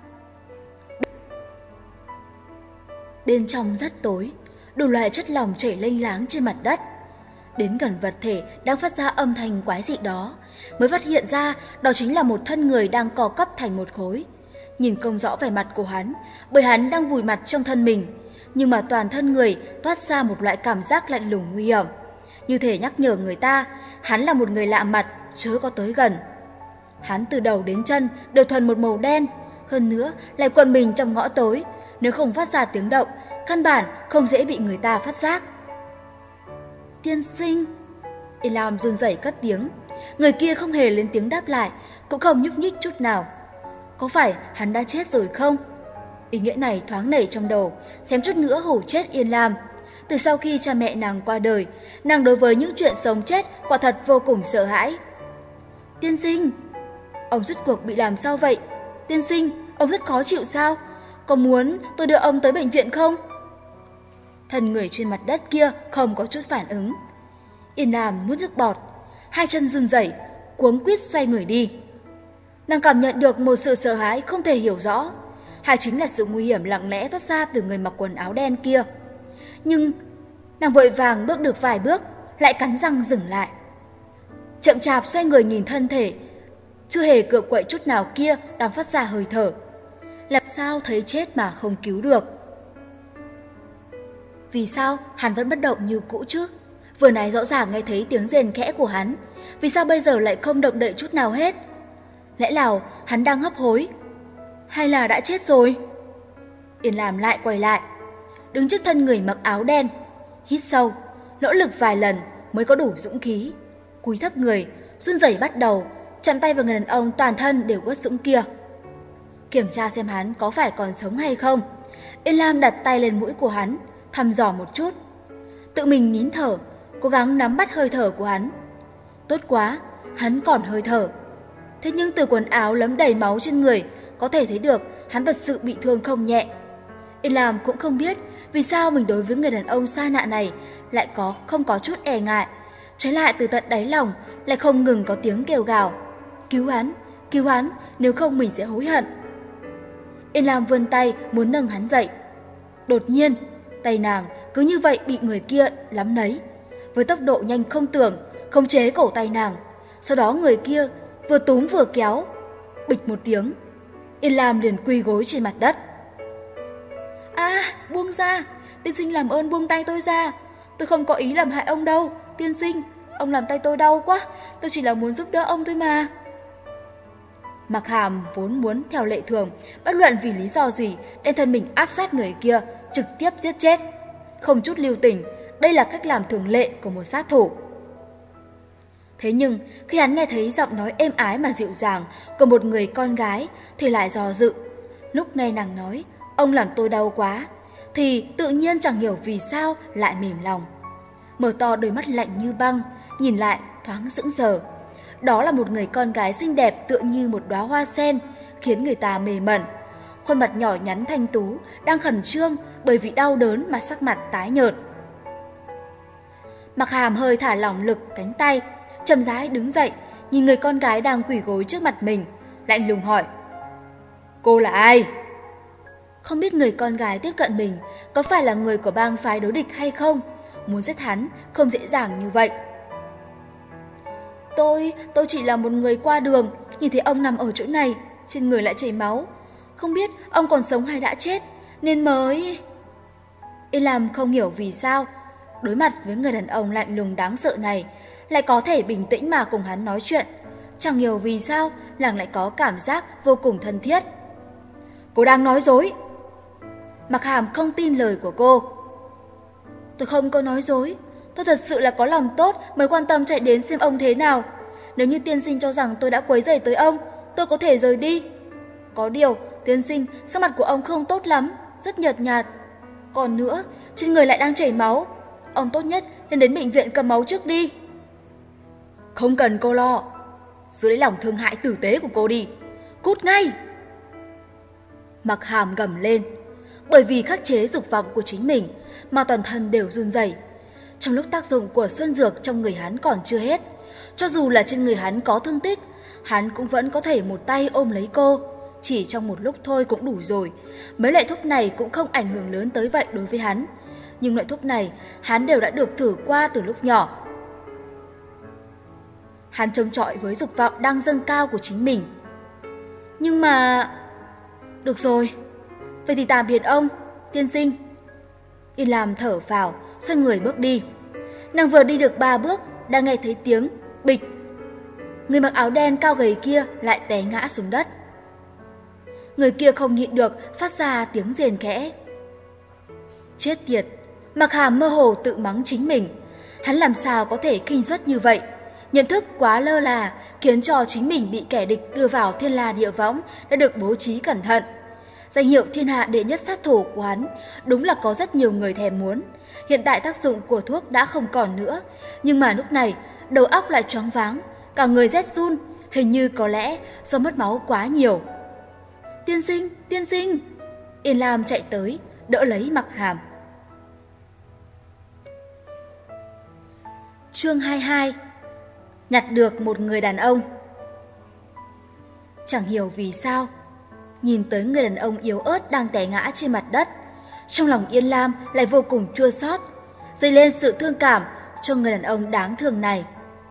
Bên trong rất tối, đủ loại chất lỏng chảy lênh láng trên mặt đất. Đến gần vật thể đang phát ra âm thanh quái dị đó, mới phát hiện ra đó chính là một thân người đang co quắp thành một khối. Nhìn không rõ vẻ mặt của hắn, bởi hắn đang vùi mặt trong thân mình, nhưng mà toàn thân người toát ra một loại cảm giác lạnh lùng nguy hiểm, như thể nhắc nhở người ta hắn là một người lạ mặt, chớ có tới gần. Hắn từ đầu đến chân đều thuần một màu đen, hơn nữa lại quần mình trong ngõ tối, nếu không phát ra tiếng động, căn bản không dễ bị người ta phát giác. Tiên sinh, Yên Lam run rẩy cất tiếng. Người kia không hề lên tiếng đáp lại, cũng không nhúc nhích chút nào. Có phải hắn đã chết rồi không? Ý nghĩa này thoáng nảy trong đầu, xém chút nữa hù chết Yên Lam. Từ sau khi cha mẹ nàng qua đời, nàng đối với những chuyện sống chết quả thật vô cùng sợ hãi. Tiên sinh, ông rốt cuộc bị làm sao vậy? Tiên sinh, ông rất khó chịu sao? Có muốn tôi đưa ông tới bệnh viện không? Thân người trên mặt đất kia không có chút phản ứng. Yên Lam nuốt nước bọt, hai chân run rẩy, cuống quýt xoay người đi. Nàng cảm nhận được một sự sợ hãi không thể hiểu rõ, hay chính là sự nguy hiểm lặng lẽ thoát ra từ người mặc quần áo đen kia. Nhưng nàng vội vàng bước được vài bước, lại cắn răng dừng lại. Chậm chạp xoay người nhìn thân thể chưa hề cựa quậy chút nào kia đang phát ra hơi thở. Làm sao thấy chết mà không cứu được? Vì sao hắn vẫn bất động như cũ chứ? Vừa nãy rõ ràng nghe thấy tiếng rền khẽ của hắn, vì sao bây giờ lại không động đậy chút nào hết? Lẽ nào hắn đang hấp hối? Hay là đã chết rồi? Yên Lam lại quay lại, đứng trước thân người mặc áo đen, hít sâu, nỗ lực vài lần mới có đủ dũng khí, cúi thấp người, run rẩy bắt đầu, chạm tay vào người đàn ông toàn thân đều ướt sũng kia. Kiểm tra xem hắn có phải còn sống hay không. Yên Lam đặt tay lên mũi của hắn, thăm dò một chút, tự mình nín thở, cố gắng nắm bắt hơi thở của hắn. Tốt quá, hắn còn hơi thở. Thế nhưng từ quần áo lấm đầy máu trên người có thể thấy được hắn thật sự bị thương không nhẹ. Yên Lam cũng không biết vì sao mình đối với người đàn ông xa lạ này lại có không có chút e ngại, trái lại từ tận đáy lòng lại không ngừng có tiếng kêu gào: cứu hắn, cứu hắn, nếu không mình sẽ hối hận. Yên Lam vươn tay muốn nâng hắn dậy. Đột nhiên, tay nàng cứ như vậy bị người kia nắm lấy, với tốc độ nhanh không tưởng, khống chế cổ tay nàng. Sau đó người kia vừa túm vừa kéo, bịch một tiếng, Yên Lam liền quỳ gối trên mặt đất. À, buông ra, tiên sinh làm ơn buông tay tôi ra, tôi không có ý làm hại ông đâu, tiên sinh, ông làm tay tôi đau quá, tôi chỉ là muốn giúp đỡ ông thôi mà. Mặc Hàm vốn muốn theo lệ thường, bất luận vì lý do gì, đem thân mình áp sát người kia, trực tiếp giết chết, không chút lưu tình. Đây là cách làm thường lệ của một sát thủ. Thế nhưng khi hắn nghe thấy giọng nói êm ái mà dịu dàng của một người con gái thì lại do dự. Lúc nghe nàng nói ông làm tôi đau quá thì tự nhiên chẳng hiểu vì sao lại mềm lòng. Mở to đôi mắt lạnh như băng, nhìn lại thoáng sững sờ. Đó là một người con gái xinh đẹp tựa như một đóa hoa sen, khiến người ta mê mẩn. Khuôn mặt nhỏ nhắn thanh tú đang khẩn trương bởi vì đau đớn mà sắc mặt tái nhợt. Mặc Hàm hơi thả lỏng lực cánh tay, chậm rãi đứng dậy, nhìn người con gái đang quỳ gối trước mặt mình, lạnh lùng hỏi: cô là ai? Không biết người con gái tiếp cận mình có phải là người của bang phái đối địch hay không, muốn giết hắn không dễ dàng như vậy. Tôi, tôi chỉ là một người qua đường, nhìn thấy ông nằm ở chỗ này, trên người lại chảy máu, không biết ông còn sống hay đã chết, nên mới... Yên Lam không hiểu vì sao, đối mặt với người đàn ông lạnh lùng đáng sợ này, lại có thể bình tĩnh mà cùng hắn nói chuyện. Chẳng hiểu vì sao nàng lại có cảm giác vô cùng thân thiết. Cô đang nói dối. Mặc Hàm không tin lời của cô. Tôi không có nói dối, tôi thật sự là có lòng tốt mới quan tâm chạy đến xem ông thế nào. Nếu như tiên sinh cho rằng tôi đã quấy rầy tới ông, tôi có thể rời đi. Có điều, tiên sinh, sắc mặt của ông không tốt lắm, rất nhợt nhạt. Còn nữa, trên người lại đang chảy máu. Ông tốt nhất nên đến bệnh viện cầm máu trước đi. Không cần cô lo, giữ lấy lòng thương hại tử tế của cô đi. Cút ngay! Mặc Hàm gầm lên. Bởi vì khắc chế dục vọng của chính mình mà toàn thân đều run rẩy. Trong lúc tác dụng của xuân dược trong người hắn còn chưa hết, cho dù là trên người hắn có thương tích, hắn cũng vẫn có thể một tay ôm lấy cô. Chỉ trong một lúc thôi cũng đủ rồi. Mấy loại thuốc này cũng không ảnh hưởng lớn tới vậy đối với hắn. Nhưng loại thuốc này hắn đều đã được thử qua từ lúc nhỏ. Hắn chống chọi với dục vọng đang dâng cao của chính mình. Nhưng mà... Được rồi, vậy thì tạm biệt ông, tiên sinh. Yên Lam thở phào, xoay người bước đi. Nàng vừa đi được ba bước, đã nghe thấy tiếng bịch. Người mặc áo đen cao gầy kia lại té ngã xuống đất. Người kia không nhịn được phát ra tiếng rền khẽ. Chết tiệt, Mặc Hàm mơ hồ tự mắng chính mình. Hắn làm sao có thể khinh suất như vậy? Nhận thức quá lơ là khiến cho chính mình bị kẻ địch đưa vào thiên la địa võng đã được bố trí cẩn thận. Danh hiệu thiên hạ đệ nhất sát thủ của hắn đúng là có rất nhiều người thèm muốn. Hiện tại tác dụng của thuốc đã không còn nữa, nhưng mà lúc này đầu óc lại choáng váng, cả người rét run, hình như có lẽ do mất máu quá nhiều. Tiên sinh, tiên sinh! Yên Lam chạy tới, đỡ lấy Mặc Hàm. Chương hai mươi hai. Nhặt được một người đàn ông. Chẳng hiểu vì sao, nhìn tới người đàn ông yếu ớt đang té ngã trên mặt đất, trong lòng Yên Lam lại vô cùng chua xót, dấy lên sự thương cảm cho người đàn ông đáng thương này.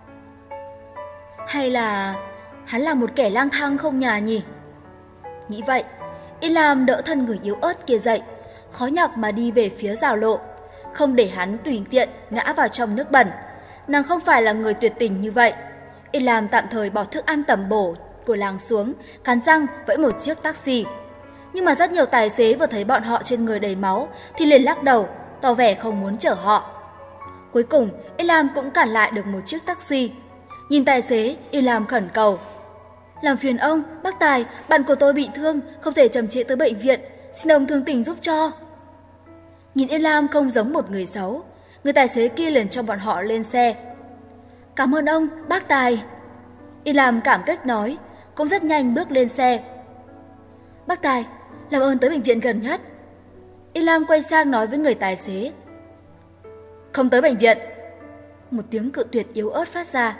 Hay là hắn là một kẻ lang thang không nhà nhỉ? Nghĩ vậy, Yên Lam đỡ thân người yếu ớt kia dậy, khó nhọc mà đi về phía rào lộ, không để hắn tùy tiện ngã vào trong nước bẩn. Nàng không phải là người tuyệt tình như vậy. Yên Lam tạm thời bỏ thức ăn tẩm bổ của làng xuống, cắn răng vẫy một chiếc taxi. Nhưng mà rất nhiều tài xế vừa thấy bọn họ trên người đầy máu thì liền lắc đầu, tỏ vẻ không muốn chở họ. Cuối cùng, Yên Lam cũng cản lại được một chiếc taxi. Nhìn tài xế, Yên Lam khẩn cầu. Làm phiền ông, bác Tài, bạn của tôi bị thương, không thể chậm trễ tới bệnh viện, xin ông thương tình giúp cho. Nhìn Yên Lam không giống một người xấu, người tài xế kia liền cho bọn họ lên xe. Cảm ơn ông, bác Tài. Yên Lam cảm kích nói, cũng rất nhanh bước lên xe. Bác Tài, làm ơn tới bệnh viện gần nhất. Yên Lam quay sang nói với người tài xế. Không tới bệnh viện. Một tiếng cự tuyệt yếu ớt phát ra.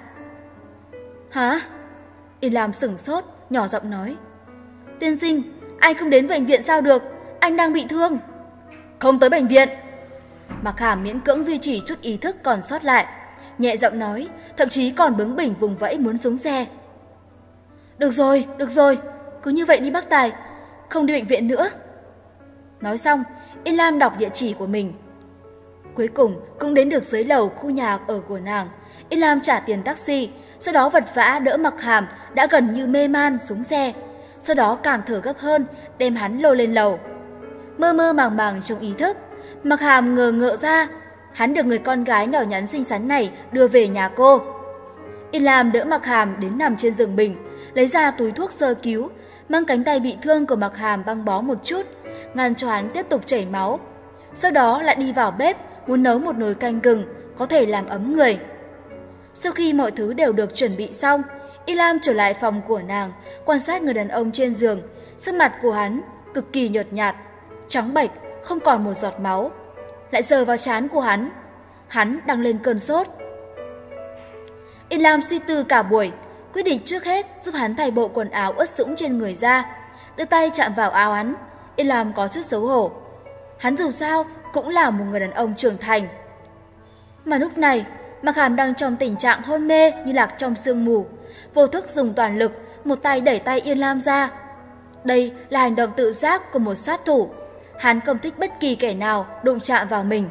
Hả? Yên Lam sửng sốt, nhỏ giọng nói. Tiên sinh, anh không đến bệnh viện sao được, anh đang bị thương. Không tới bệnh viện. Mặc Hàm miễn cưỡng duy trì chút ý thức còn sót lại, nhẹ giọng nói, thậm chí còn bướng bỉnh vùng vẫy muốn xuống xe. Được rồi, được rồi, cứ như vậy đi bác Tài, không đi bệnh viện nữa. Nói xong, Yên Lam đọc địa chỉ của mình. Cuối cùng cũng đến được dưới lầu khu nhà ở của nàng. Yên Lam trả tiền taxi, sau đó vật vã đỡ Mặc Hàm đã gần như mê man xuống xe, sau đó càng thở gấp hơn, đem hắn lôi lên lầu. Mơ mơ màng màng trong ý thức, Mặc Hàm ngờ ngợ ra, hắn được người con gái nhỏ nhắn xinh xắn này đưa về nhà cô. Yên Lam đỡ Mặc Hàm đến nằm trên giường mình, lấy ra túi thuốc sơ cứu, mang cánh tay bị thương của Mặc Hàm băng bó một chút, ngăn cho hắn tiếp tục chảy máu. Sau đó lại đi vào bếp, muốn nấu một nồi canh gừng, có thể làm ấm người. Sau khi mọi thứ đều được chuẩn bị xong, Yên Lam trở lại phòng của nàng, quan sát người đàn ông trên giường. Sắc mặt của hắn cực kỳ nhợt nhạt, trắng bệch, không còn một giọt máu. Lại sờ vào trán của hắn, hắn đang lên cơn sốt. Yên Lam suy tư cả buổi, quyết định trước hết giúp hắn thay bộ quần áo ướt sũng trên người ra. Đưa tay chạm vào áo hắn, Yên Lam có chút xấu hổ. Hắn dù sao cũng là một người đàn ông trưởng thành. Mà lúc này, Mặc Hàm đang trong tình trạng hôn mê như lạc trong sương mù, vô thức dùng toàn lực, một tay đẩy tay Yên Lam ra. Đây là hành động tự giác của một sát thủ. Hắn không thích bất kỳ kẻ nào đụng chạm vào mình.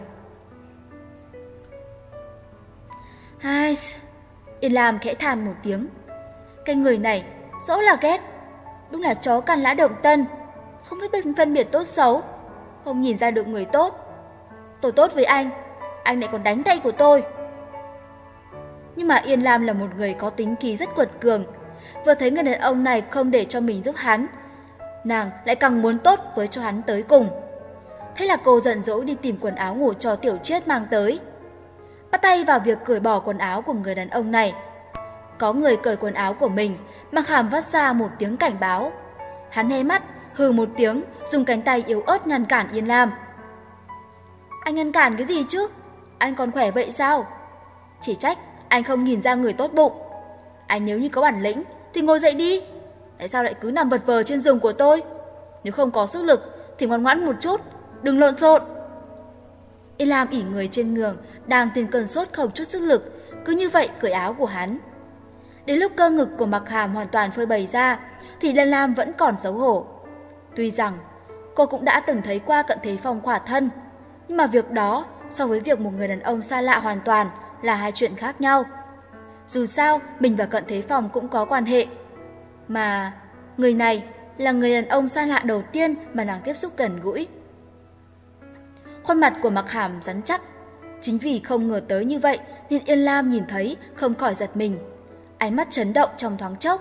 Hai, Yên Lam khẽ than một tiếng. Cái người này rõ là ghét, đúng là chó căn lã động tân, không biết phân biệt tốt xấu. không nhìn ra được người tốt. Tôi tốt với anh, anh lại còn đánh tay của tôi. Nhưng mà Yên Lam là một người có tính khí rất quật cường. Vừa thấy người đàn ông này không để cho mình giúp hắn, nàng lại càng muốn tốt với cho hắn tới cùng. Thế là cô giận dỗi đi tìm quần áo ngủ cho Tiểu Chiết mang tới. Bắt tay vào việc cởi bỏ quần áo của người đàn ông này. Có người cởi quần áo của mình, Mặc Hàm vắt ra một tiếng cảnh báo. Hắn hé mắt, hừ một tiếng, dùng cánh tay yếu ớt ngăn cản Yên Lam. Anh ngăn cản cái gì chứ? Anh còn khỏe vậy sao? Chỉ trách anh không nhìn ra người tốt bụng. Anh nếu như có bản lĩnh thì ngồi dậy đi. Tại sao lại cứ nằm vật vờ trên giường của tôi? Nếu không có sức lực thì ngoan ngoãn một chút, đừng lộn xộn. Yên Lam ỉ người trên giường, đang tiền cơn sốt không chút sức lực, cứ như vậy cởi áo của hắn. Đến lúc cơ ngực của Mặc Hàm hoàn toàn phơi bày ra thì Yên Lam vẫn còn xấu hổ. Tuy rằng cô cũng đã từng thấy qua Cận Thế Phong khỏa thân, nhưng mà việc đó so với việc một người đàn ông xa lạ hoàn toàn là hai chuyện khác nhau. Dù sao, mình và Cận Thế Phong cũng có quan hệ. Mà người này là người đàn ông xa lạ đầu tiên mà nàng tiếp xúc gần gũi. Khuôn mặt của Mặc Hàm rắn chắc. Chính vì không ngờ tới như vậy nên Yên Lam nhìn thấy không khỏi giật mình. Ánh mắt chấn động trong thoáng chốc.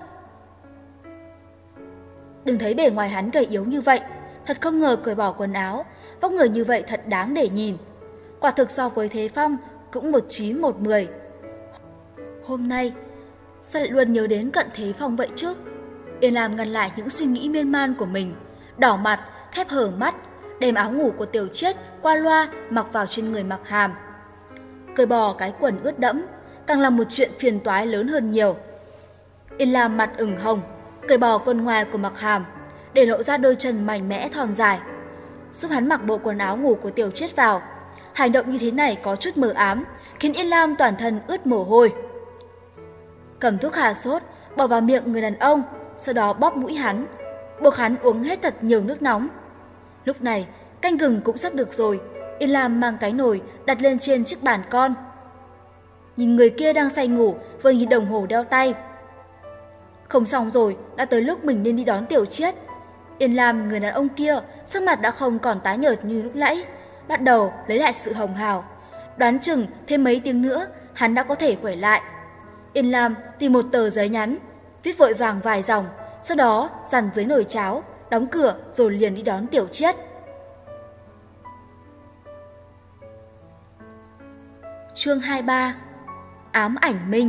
Đừng thấy bề ngoài hắn gầy yếu như vậy, thật không ngờ cởi bỏ quần áo, vóc người như vậy thật đáng để nhìn. Quả thực so với Thế Phong cũng một chín một mười. Hôm nay sao lại luôn nhớ đến Cận Thế Phong vậy chứ? Yên Lam ngăn lại những suy nghĩ miên man của mình, đỏ mặt, khép hờ mắt, đem áo ngủ của Tiểu Chiết qua loa mặc vào trên người Mặc Hàm. Cởi bỏ cái quần ướt đẫm càng là một chuyện phiền toái lớn hơn nhiều. Yên Lam mặt ửng hồng, cởi bỏ quần ngoài của Mặc Hàm, để lộ ra đôi chân mạnh mẽ thon dài, giúp hắn mặc bộ quần áo ngủ của Tiểu Chiết vào. Hành động như thế này có chút mờ ám, khiến Yên Lam toàn thân ướt mồ hôi. Cầm thuốc hạ sốt, bỏ vào miệng người đàn ông, sau đó bóp mũi hắn, buộc hắn uống hết thật nhiều nước nóng. Lúc này, canh gừng cũng sắp được rồi, Yên Lam mang cái nồi đặt lên trên chiếc bàn con. Nhìn người kia đang say ngủ, vừa nhìn đồng hồ đeo tay. Không xong rồi, đã tới lúc mình nên đi đón Tiểu Chiết. Yên Lam, người đàn ông kia, sắc mặt đã không còn tái nhợt như lúc nãy, bắt đầu lấy lại sự hồng hào. Đoán chừng thêm mấy tiếng nữa, hắn đã có thể khỏe lại. Yên Lam tìm một tờ giấy nhắn, viết vội vàng vài dòng, sau đó dằn dưới nồi cháo, đóng cửa rồi liền đi đón Tiểu Chiết. Chương hai mươi ba. Ám ảnh Minh.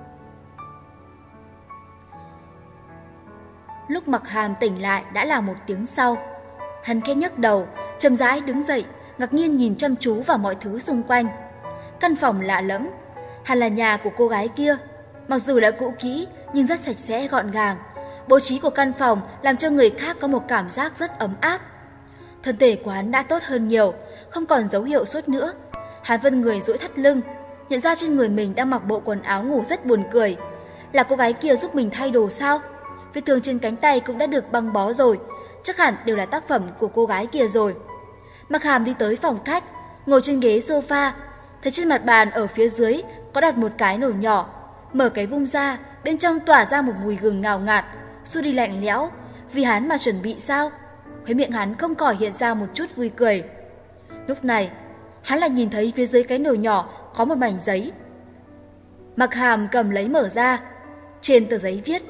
Lúc Mặc Hàm tỉnh lại đã là một tiếng sau. Hắn khẽ nhấc đầu, chậm rãi đứng dậy, ngạc nhiên nhìn chăm chú vào mọi thứ xung quanh. Căn phòng lạ lẫm, hẳn là nhà của cô gái kia. Mặc dù đã cũ kỹ nhưng rất sạch sẽ gọn gàng. Bố trí của căn phòng làm cho người khác có một cảm giác rất ấm áp. Thân thể của hắn đã tốt hơn nhiều, không còn dấu hiệu sốt nữa. Hắn vươn người duỗi thắt lưng, nhận ra trên người mình đang mặc bộ quần áo ngủ rất buồn cười. Là cô gái kia giúp mình thay đồ sao? Vết thương trên cánh tay cũng đã được băng bó rồi, chắc hẳn đều là tác phẩm của cô gái kia rồi. Mặc Hàm đi tới phòng khách, ngồi trên ghế sofa, thấy trên mặt bàn ở phía dưới có đặt một cái nồi nhỏ. Mở cái vung ra, bên trong tỏa ra một mùi gừng ngào ngạt, xua đi lạnh lẽo. Vì hắn mà chuẩn bị sao? Khóe miệng hắn không khỏi hiện ra một chút vui cười. Lúc này, hắn lại nhìn thấy phía dưới cái nồi nhỏ có một mảnh giấy. Mặc Hàm cầm lấy mở ra, trên tờ giấy viết: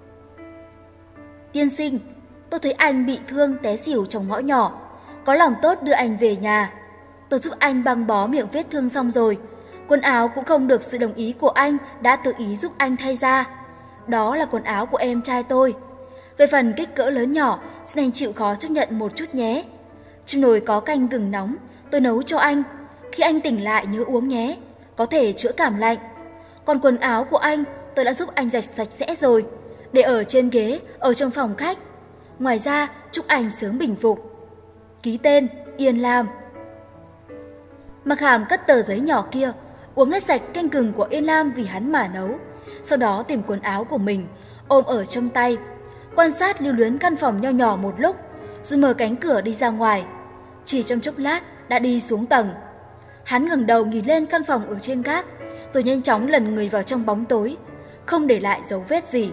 Tiên sinh, tôi thấy anh bị thương té xỉu trong ngõ nhỏ, có lòng tốt đưa anh về nhà. Tôi giúp anh băng bó miệng vết thương xong rồi, quần áo cũng không được sự đồng ý của anh, đã tự ý giúp anh thay ra. Đó là quần áo của em trai tôi. Về phần kích cỡ lớn nhỏ, xin anh chịu khó chấp nhận một chút nhé. Trong nồi có canh gừng nóng, tôi nấu cho anh. Khi anh tỉnh lại nhớ uống nhé, có thể chữa cảm lạnh. Còn quần áo của anh, tôi đã giúp anh rạch sạch sẽ rồi, để ở trên ghế, ở trong phòng khách. Ngoài ra, chúc anh sớm bình phục. Ký tên, Yên Lam. Mặc Hàm cất tờ giấy nhỏ kia, uống hết sạch canh gừng của Yên Lam vì hắn mà nấu. Sau đó tìm quần áo của mình, ôm ở trong tay, quan sát lưu luyến căn phòng nho nhỏ một lúc, rồi mở cánh cửa đi ra ngoài. Chỉ trong chốc lát đã đi xuống tầng. Hắn ngẩng đầu nhìn lên căn phòng ở trên gác, rồi nhanh chóng lần người vào trong bóng tối, không để lại dấu vết gì.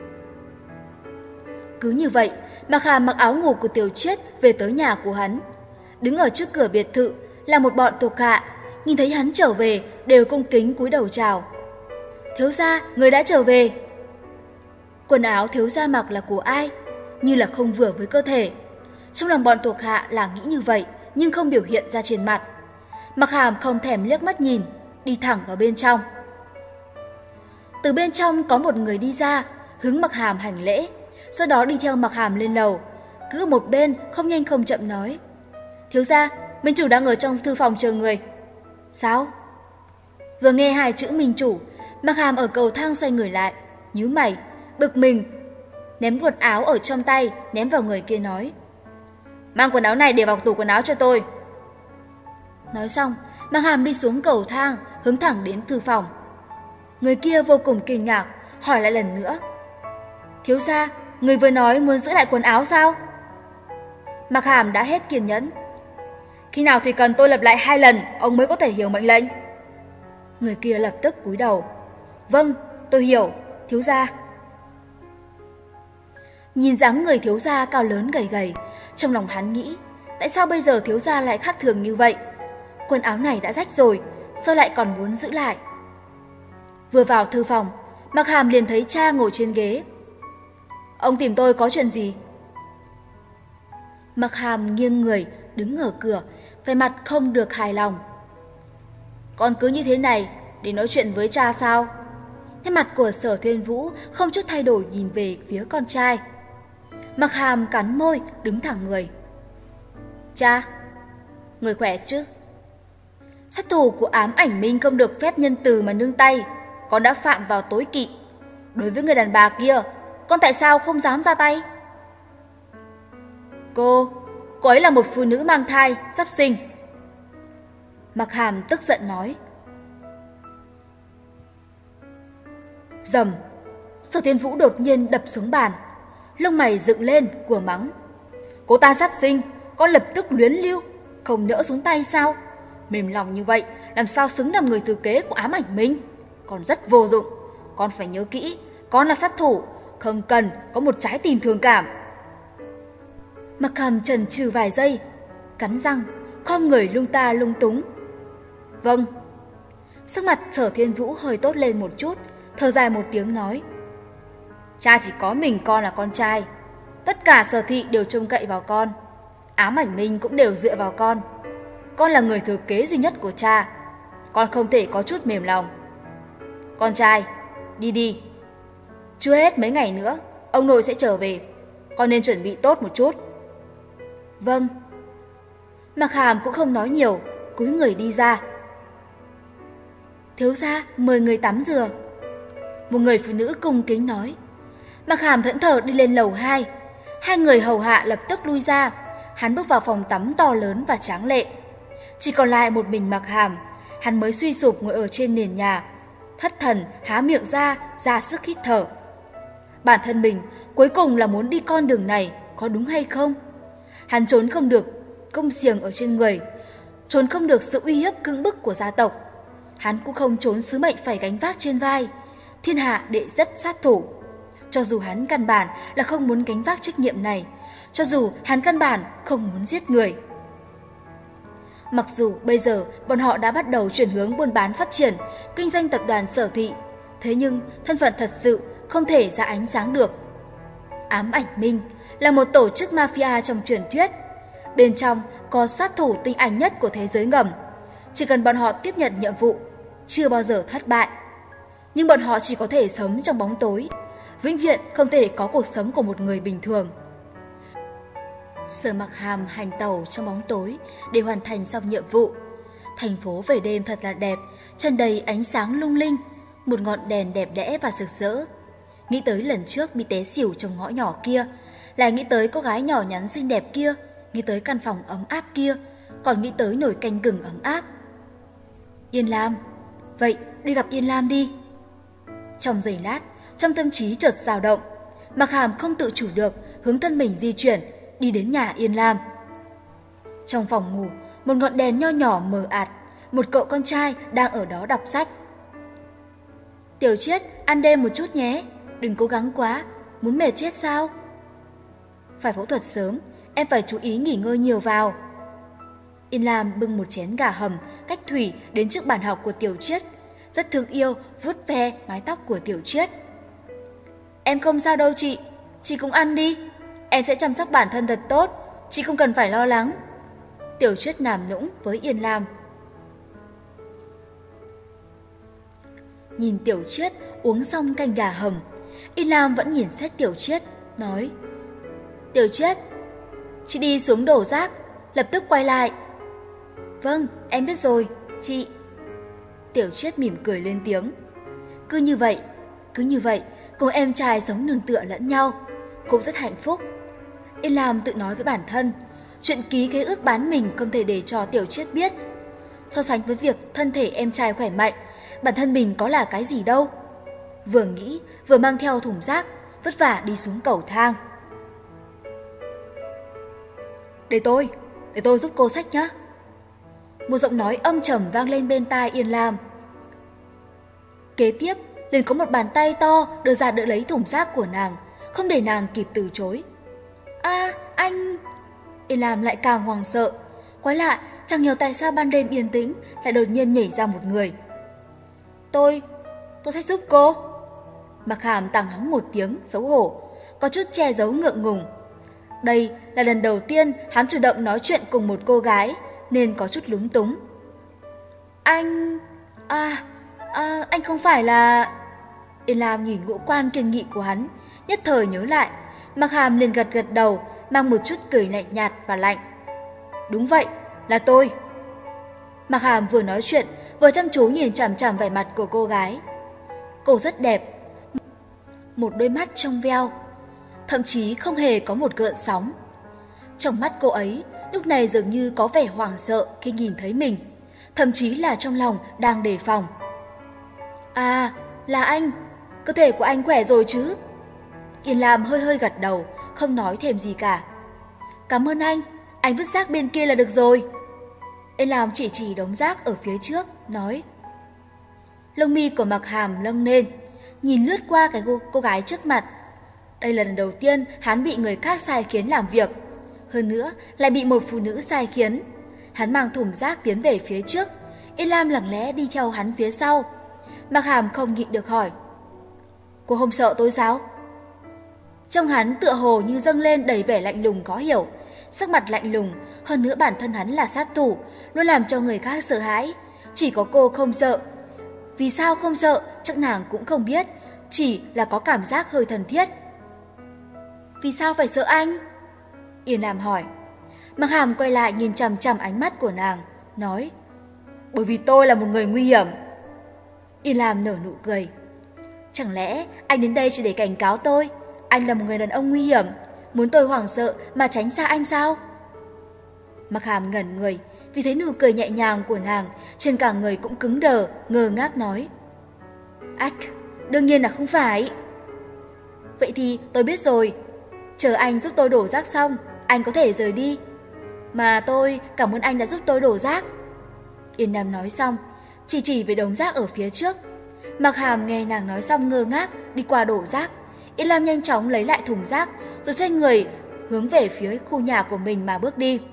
Cứ như vậy, Mặc Hàm mặc áo ngủ của Tiểu Chiết về tới nhà của hắn. Đứng ở trước cửa biệt thự là một bọn thuộc hạ, nhìn thấy hắn trở về đều cung kính cúi đầu chào. Thiếu gia, người đã trở về. Quần áo thiếu gia mặc là của ai? Như là không vừa với cơ thể. Trong lòng bọn thuộc hạ là nghĩ như vậy, nhưng không biểu hiện ra trên mặt. Mặc Hàm không thèm liếc mắt nhìn, đi thẳng vào bên trong. Từ bên trong có một người đi ra, hướng Mặc Hàm hành lễ, sau đó đi theo Mặc Hàm lên lầu, cứ một bên không nhanh không chậm nói: Thiếu gia, minh chủ đang ở trong thư phòng chờ người. Sao? Vừa nghe hai chữ minh chủ, Mặc Hàm ở cầu thang xoay người lại, nhíu mày, bực mình, ném quần áo ở trong tay, ném vào người kia nói: Mang quần áo này để vào tủ quần áo cho tôi. Nói xong, Mặc Hàm đi xuống cầu thang, hướng thẳng đến thư phòng. Người kia vô cùng kinh ngạc, hỏi lại lần nữa: Thiếu gia, người vừa nói muốn giữ lại quần áo sao? Mặc Hàm đã hết kiên nhẫn. Khi nào thì cần tôi lặp lại hai lần, ông mới có thể hiểu mệnh lệnh. Người kia lập tức cúi đầu. Vâng, tôi hiểu, thiếu gia. Nhìn dáng người thiếu gia cao lớn gầy gầy, trong lòng hắn nghĩ, tại sao bây giờ thiếu gia lại khác thường như vậy? Quần áo này đã rách rồi, sao lại còn muốn giữ lại? Vừa vào thư phòng, Mặc Hàm liền thấy cha ngồi trên ghế. Ông tìm tôi có chuyện gì? Mặc Hàm nghiêng người, đứng ở cửa, vẻ mặt không được hài lòng. Con cứ như thế này, để nói chuyện với cha sao? Nét mặt của Sở Thiên Vũ không chút thay đổi nhìn về phía con trai. Mặc Hàm cắn môi, đứng thẳng người. Cha, người khỏe chứ? Sát thủ của Ám Ảnh Minh không được phép nhân từ mà nương tay, con đã phạm vào tối kỵ. Đối với người đàn bà kia, con tại sao không dám ra tay? Cô, cô ấy là một phụ nữ mang thai, sắp sinh. Mặc Hàm tức giận nói. Rầm, Sở Thiên Vũ đột nhiên đập xuống bàn, lông mày dựng lên, của mắng. Cô ta sắp sinh, con lập tức luyến lưu, không nỡ xuống tay sao? Mềm lòng như vậy, làm sao xứng làm người thừa kế của Ám Ảnh Minh? Còn rất vô dụng, con phải nhớ kỹ, con là sát thủ, không cần có một trái tim thương cảm. Mặc Hàm chần chừ vài giây, cắn răng, khom người lung ta lung túng. Vâng. Sắc mặt Sở Thiên Vũ hơi tốt lên một chút, thở dài một tiếng nói. Cha chỉ có mình con là con trai, tất cả Sở thị đều trông cậy vào con, Ám Ảnh Minh cũng đều dựa vào con. Con là người thừa kế duy nhất của cha, con không thể có chút mềm lòng. Con trai, đi đi. Chưa hết mấy ngày nữa, ông nội sẽ trở về, con nên chuẩn bị tốt một chút. Vâng. Mặc Hàm cũng không nói nhiều, cúi người đi ra. Thiếu gia, mời người tắm rửa. Một người phụ nữ cung kính nói. Mặc Hàm thẫn thờ đi lên lầu hai. Hai người hầu hạ lập tức lui ra. Hắn bước vào phòng tắm to lớn và tráng lệ. Chỉ còn lại một mình Mặc Hàm. Hắn mới suy sụp ngồi ở trên nền nhà, thất thần há miệng ra, ra sức hít thở. Bản thân mình cuối cùng là muốn đi con đường này, có đúng hay không? Hắn trốn không được công xiềng ở trên người, trốn không được sự uy hiếp cưỡng bức của gia tộc. Hắn cũng không trốn sứ mệnh phải gánh vác trên vai, thiên hạ đệ rất sát thủ. Cho dù hắn căn bản là không muốn gánh vác trách nhiệm này, cho dù hắn căn bản không muốn giết người. Mặc dù bây giờ bọn họ đã bắt đầu chuyển hướng buôn bán phát triển, kinh doanh tập đoàn Sở thị, thế nhưng thân phận thật sự không thể ra ánh sáng được. Ám Ảnh Minh là một tổ chức mafia trong truyền thuyết. Bên trong có sát thủ tinh anh nhất của thế giới ngầm. Chỉ cần bọn họ tiếp nhận nhiệm vụ, chưa bao giờ thất bại. Nhưng bọn họ chỉ có thể sống trong bóng tối, vĩnh viễn không thể có cuộc sống của một người bình thường. Sở Mặc Hàm hành tàu trong bóng tối để hoàn thành xong nhiệm vụ. Thành phố về đêm thật là đẹp, tràn đầy ánh sáng lung linh, một ngọn đèn đẹp đẽ và rực rỡ. Nghĩ tới lần trước bị té xỉu trong ngõ nhỏ kia, lại nghĩ tới cô gái nhỏ nhắn xinh đẹp kia, nghĩ tới căn phòng ấm áp kia, còn nghĩ tới nồi canh gừng ấm áp. Yên Lam, vậy đi gặp Yên Lam đi. Trong giây lát, trong tâm trí chợt dao động, Mặc Hàm không tự chủ được hướng thân mình di chuyển, đi đến nhà Yên Lam. Trong phòng ngủ, một ngọn đèn nho nhỏ mờ ạt, một cậu con trai đang ở đó đọc sách. Tiểu Chiết, ăn đêm một chút nhé, đừng cố gắng quá, muốn mệt chết sao? Phải phẫu thuật sớm, em phải chú ý nghỉ ngơi nhiều vào. Yên Lam bưng một chén gà hầm cách thủy đến trước bàn học của Tiểu Triết, rất thương yêu vuốt ve mái tóc của Tiểu Triết. Em không sao đâu chị, chị cũng ăn đi. Em sẽ chăm sóc bản thân thật tốt, chị không cần phải lo lắng. Tiểu Triết làm nũng với Yên Lam. Nhìn Tiểu Triết uống xong canh gà hầm, Yên Lam vẫn nhìn xét Tiểu Triết, nói: Tiểu Triết, chị đi xuống đổ rác, lập tức quay lại. Vâng, em biết rồi, chị. Tiểu Triết mỉm cười lên tiếng. Cứ như vậy, cứ như vậy, cô em trai sống nương tựa lẫn nhau, cũng rất hạnh phúc. Yên Lam tự nói với bản thân, chuyện ký cái ước bán mình không thể để cho Tiểu Triết biết. So sánh với việc thân thể em trai khỏe mạnh, bản thân mình có là cái gì đâu. Vừa nghĩ, vừa mang theo thùng rác, vất vả đi xuống cầu thang. Để tôi, để tôi giúp cô xách nhé. Một giọng nói âm trầm vang lên bên tai Yên Lam. Kế tiếp, liền có một bàn tay to đưa ra đỡ lấy thùng rác của nàng, không để nàng kịp từ chối. À, anh... Yên Lam lại càng hoảng sợ. Quái lạ, chẳng hiểu tại sao ban đêm yên tĩnh lại đột nhiên nhảy ra một người. Tôi, tôi sẽ giúp cô. Mặc Hàm tằng hắng một tiếng, xấu hổ, có chút che giấu ngượng ngùng. Đây là lần đầu tiên hắn chủ động nói chuyện cùng một cô gái, nên có chút lúng túng. Anh... À, à, anh không phải là... Yên Lam nhìn ngũ quan kiên nghị của hắn, nhất thời nhớ lại. Mặc Hàm liền gật gật đầu, mang một chút cười lạnh nhạt và lạnh. Đúng vậy, là tôi. Mặc Hàm vừa nói chuyện, vừa chăm chú nhìn chằm chằm vẻ mặt của cô gái. Cô rất đẹp, một đôi mắt trong veo, thậm chí không hề có một gợn sóng. Trong mắt cô ấy lúc này dường như có vẻ hoảng sợ khi nhìn thấy mình, thậm chí là trong lòng đang đề phòng. À, là anh, cơ thể của anh khỏe rồi chứ? Yên Lam hơi hơi gật đầu, không nói thêm gì cả. Cảm ơn anh, anh vứt rác bên kia là được rồi. Yên Lam chỉ chỉ đống rác ở phía trước, nói. Lông mi của Mặc Hàm nâng lên, nhìn lướt qua cái cô, cô gái trước mặt. Đây là lần đầu tiên hắn bị người khác sai khiến làm việc, hơn nữa lại bị một phụ nữ sai khiến. Hắn mang thùng rác tiến về phía trước, Yên Lam lặng lẽ đi theo hắn phía sau. Mặc Hàm không nhịn được hỏi. Cô không sợ tôi sao? Trong hắn tựa hồ như dâng lên đầy vẻ lạnh lùng khó hiểu, sắc mặt lạnh lùng, hơn nữa bản thân hắn là sát thủ, luôn làm cho người khác sợ hãi. Chỉ có cô không sợ. Vì sao không sợ, chắc nàng cũng không biết, chỉ là có cảm giác hơi thân thiết. Vì sao phải sợ anh? Yên Lam hỏi. Mặc Hàm quay lại nhìn chằm chằm ánh mắt của nàng, nói. Bởi vì tôi là một người nguy hiểm. Yên Lam nở nụ cười. Chẳng lẽ anh đến đây chỉ để cảnh cáo tôi? Anh là một người đàn ông nguy hiểm, muốn tôi hoảng sợ mà tránh xa anh sao? Mặc Hàm ngẩn người, vì thấy nụ cười nhẹ nhàng của nàng, trên cả người cũng cứng đờ, ngơ ngác nói. Ách, đương nhiên là không phải. Vậy thì tôi biết rồi, chờ anh giúp tôi đổ rác xong, anh có thể rời đi. Mà tôi cảm ơn anh đã giúp tôi đổ rác. Yên Lam nói xong, chỉ chỉ về đống rác ở phía trước. Mặc Hàm nghe nàng nói xong ngơ ngác, đi qua đổ rác. Yên Lam nhanh chóng lấy lại thùng rác, rồi xoay người hướng về phía khu nhà của mình mà bước đi.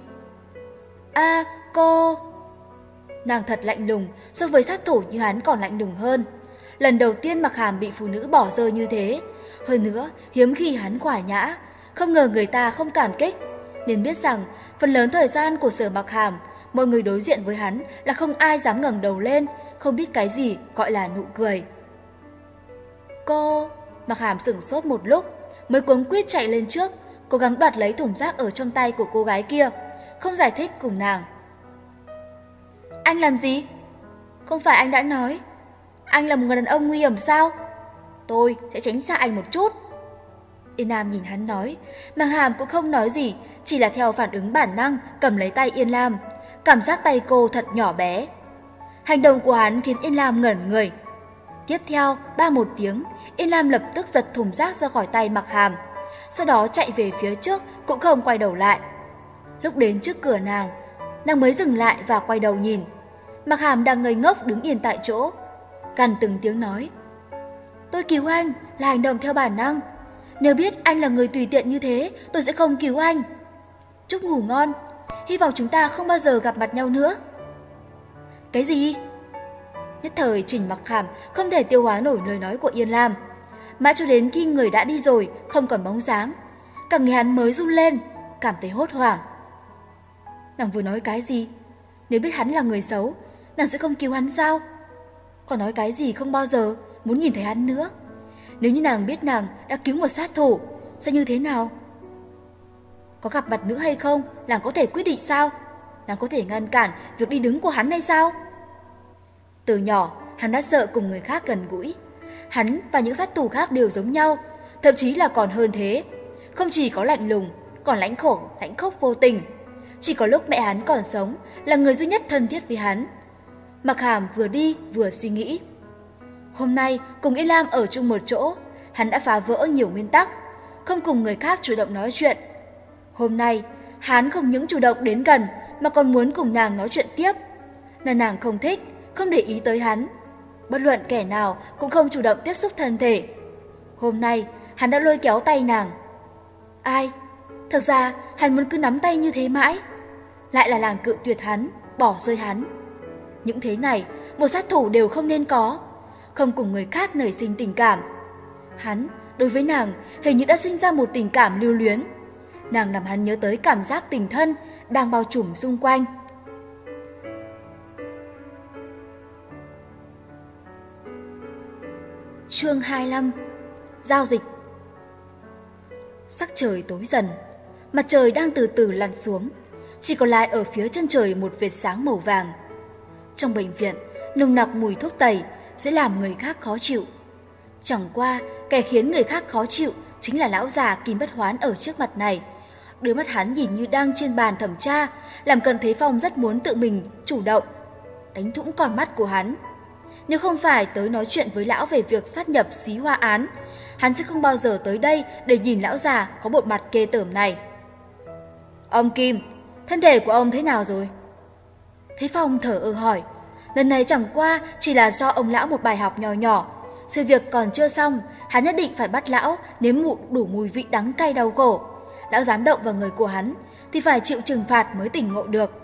À, cô... Nàng thật lạnh lùng, so với sát thủ như hắn còn lạnh lùng hơn. Lần đầu tiên Mặc Hàm bị phụ nữ bỏ rơi như thế. Hơn nữa, hiếm khi hắn khỏa nhã, không ngờ người ta không cảm kích. Nên biết rằng, phần lớn thời gian của Sở Mặc Hàm, mọi người đối diện với hắn là không ai dám ngẩng đầu lên, không biết cái gì gọi là nụ cười. Cô... Mặc Hàm sửng sốt một lúc, mới cuống quýt chạy lên trước, cố gắng đoạt lấy thùng rác ở trong tay của cô gái kia, không giải thích cùng nàng. Anh làm gì? Không phải anh đã nói anh là một người đàn ông nguy hiểm sao? Tôi sẽ tránh xa anh một chút. Yên Lam nhìn hắn nói, Mặc Hàm cũng không nói gì, chỉ là theo phản ứng bản năng cầm lấy tay Yên Lam, cảm giác tay cô thật nhỏ bé. Hành động của hắn khiến Yên Lam ngẩn người. Tiếp theo, ba một tiếng, Yên Lam lập tức giật thùng rác ra khỏi tay Mặc Hàm, sau đó chạy về phía trước cũng không quay đầu lại. Lúc đến trước cửa nàng, nàng mới dừng lại và quay đầu nhìn. Mặc Hàm đang ngây ngốc đứng yên tại chỗ, gằn từng tiếng nói. Tôi cứu anh là hành động theo bản năng. Nếu biết anh là người tùy tiện như thế, tôi sẽ không cứu anh. Chúc ngủ ngon, hy vọng chúng ta không bao giờ gặp mặt nhau nữa. Cái gì? Nhất thời Trình Mặc Khảm không thể tiêu hóa nổi lời nói của Yên Lam. Mãi cho đến khi người đã đi rồi, không còn bóng dáng, cả người hắn mới run lên, cảm thấy hốt hoảng. Nàng vừa nói cái gì? Nếu biết hắn là người xấu, nàng sẽ không cứu hắn sao? Còn nói cái gì không bao giờ muốn nhìn thấy hắn nữa? Nếu như nàng biết nàng đã cứu một sát thủ, sẽ như thế nào? Có gặp mặt nữa hay không, nàng có thể quyết định sao? Nàng có thể ngăn cản việc đi đứng của hắn hay sao? Từ nhỏ, hắn đã sợ cùng người khác gần gũi. Hắn và những sát thủ khác đều giống nhau, thậm chí là còn hơn thế. Không chỉ có lạnh lùng, còn lãnh khổ, lãnh khốc vô tình. Chỉ có lúc mẹ hắn còn sống là người duy nhất thân thiết với hắn. Mặc Hàm vừa đi vừa suy nghĩ. Hôm nay cùng Yên Lam ở chung một chỗ, hắn đã phá vỡ nhiều nguyên tắc, không cùng người khác chủ động nói chuyện. Hôm nay, hắn không những chủ động đến gần mà còn muốn cùng nàng nói chuyện tiếp. Là nàng không thích, không để ý tới hắn. Bất luận kẻ nào cũng không chủ động tiếp xúc thân thể. Hôm nay, hắn đã lôi kéo tay nàng. Ai? Thực ra, hắn muốn cứ nắm tay như thế mãi. Lại là nàng cự tuyệt hắn, bỏ rơi hắn. Những thế này, một sát thủ đều không nên có. Không cùng người khác nảy sinh tình cảm. Hắn, đối với nàng, hình như đã sinh ra một tình cảm lưu luyến. Nàng làm hắn nhớ tới cảm giác tình thân đang bao trùm xung quanh. Chương hai mươi lăm. Giao dịch. Sắc trời tối dần, mặt trời đang từ từ lặn xuống, chỉ còn lại ở phía chân trời một vệt sáng màu vàng. Trong bệnh viện, nồng nặc mùi thuốc tẩy sẽ làm người khác khó chịu. Chẳng qua, kẻ khiến người khác khó chịu chính là lão già Kim Bất Hoán ở trước mặt này. Đôi mắt hắn nhìn như đang trên bàn thẩm tra, làm Cận Thế Phong rất muốn tự mình chủ động đánh thủng con mắt của hắn. Nếu không phải tới nói chuyện với lão về việc sát nhập Xí Hoa án, hắn sẽ không bao giờ tới đây để nhìn lão già có bộ mặt ghê tởm này. Ông Kim, thân thể của ông thế nào rồi? Thế Phong thở ơ hỏi. Lần này chẳng qua chỉ là do ông lão một bài học nhỏ nhỏ. Sự việc còn chưa xong, hắn nhất định phải bắt lão nếm mụ đủ mùi vị đắng cay đau khổ. Lão dám động vào người của hắn thì phải chịu trừng phạt mới tỉnh ngộ được.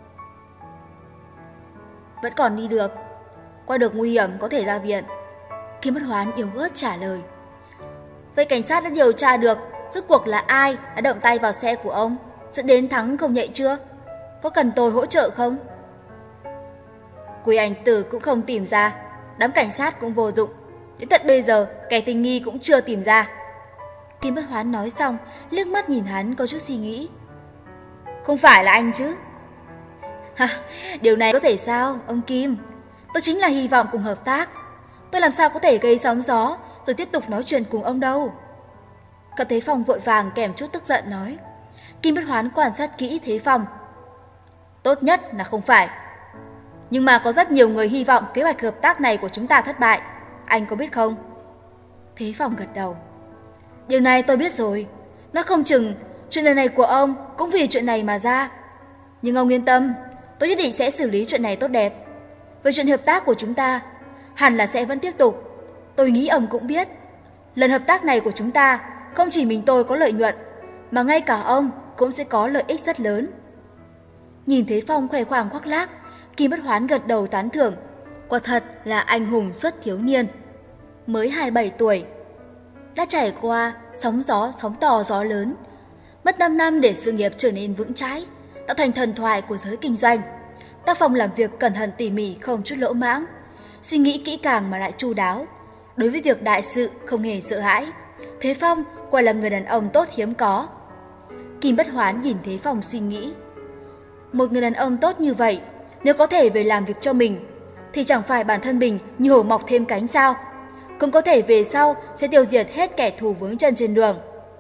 Vẫn còn đi được, qua được nguy hiểm có thể ra viện. Kim Bất Hoán yếu ớt trả lời. Vậy cảnh sát đã điều tra được rốt cuộc là ai đã động tay vào xe của ông, dẫn đến Thắng không nhạy chưa? Có cần tôi hỗ trợ không? Quỳ Ảnh Tử cũng không tìm ra, đám cảnh sát cũng vô dụng. Đến tận bây giờ kẻ tình nghi cũng chưa tìm ra. Kim Bất Hoán nói xong, liếc mắt nhìn hắn có chút suy nghĩ. Không phải là anh chứ? Ha, điều này có thể sao, ông Kim? Tôi chính là hy vọng cùng hợp tác. Tôi làm sao có thể gây sóng gió rồi tiếp tục nói chuyện cùng ông đâu. Cận Thế Phong vội vàng kèm chút tức giận nói. Kim Bất Hoán quan sát kỹ Thế Phong. Tốt nhất là không phải. Nhưng mà có rất nhiều người hy vọng kế hoạch hợp tác này của chúng ta thất bại. Anh có biết không? Thế Phong gật đầu. Điều này tôi biết rồi. Nó không chừng chuyện lần này của ông cũng vì chuyện này mà ra. Nhưng ông yên tâm, tôi nhất định sẽ xử lý chuyện này tốt đẹp. Về chuyện hợp tác của chúng ta, hẳn là sẽ vẫn tiếp tục. Tôi nghĩ ông cũng biết, lần hợp tác này của chúng ta không chỉ mình tôi có lợi nhuận, mà ngay cả ông cũng sẽ có lợi ích rất lớn. Nhìn Thế Phong khoe khoang khoác lác, Kim Bất Hoán gật đầu tán thưởng. Quả thật là anh hùng xuất thiếu niên. Mới hai mươi bảy tuổi, đã trải qua sóng gió sóng to gió lớn, mất năm năm để sự nghiệp trở nên vững chãi, tạo thành thần thoại của giới kinh doanh. Tác phong làm việc cẩn thận tỉ mỉ, không chút lỗ mãng, suy nghĩ kỹ càng mà lại chu đáo. Đối với việc đại sự không hề sợ hãi. Thế Phong quả là người đàn ông tốt hiếm có. Kim Bất Hoán nhìn Thế Phong suy nghĩ. Một người đàn ông tốt như vậy, nếu có thể về làm việc cho mình, thì chẳng phải bản thân mình như hổ mọc thêm cánh sao? Cũng có thể về sau sẽ tiêu diệt hết kẻ thù vướng chân trên đường.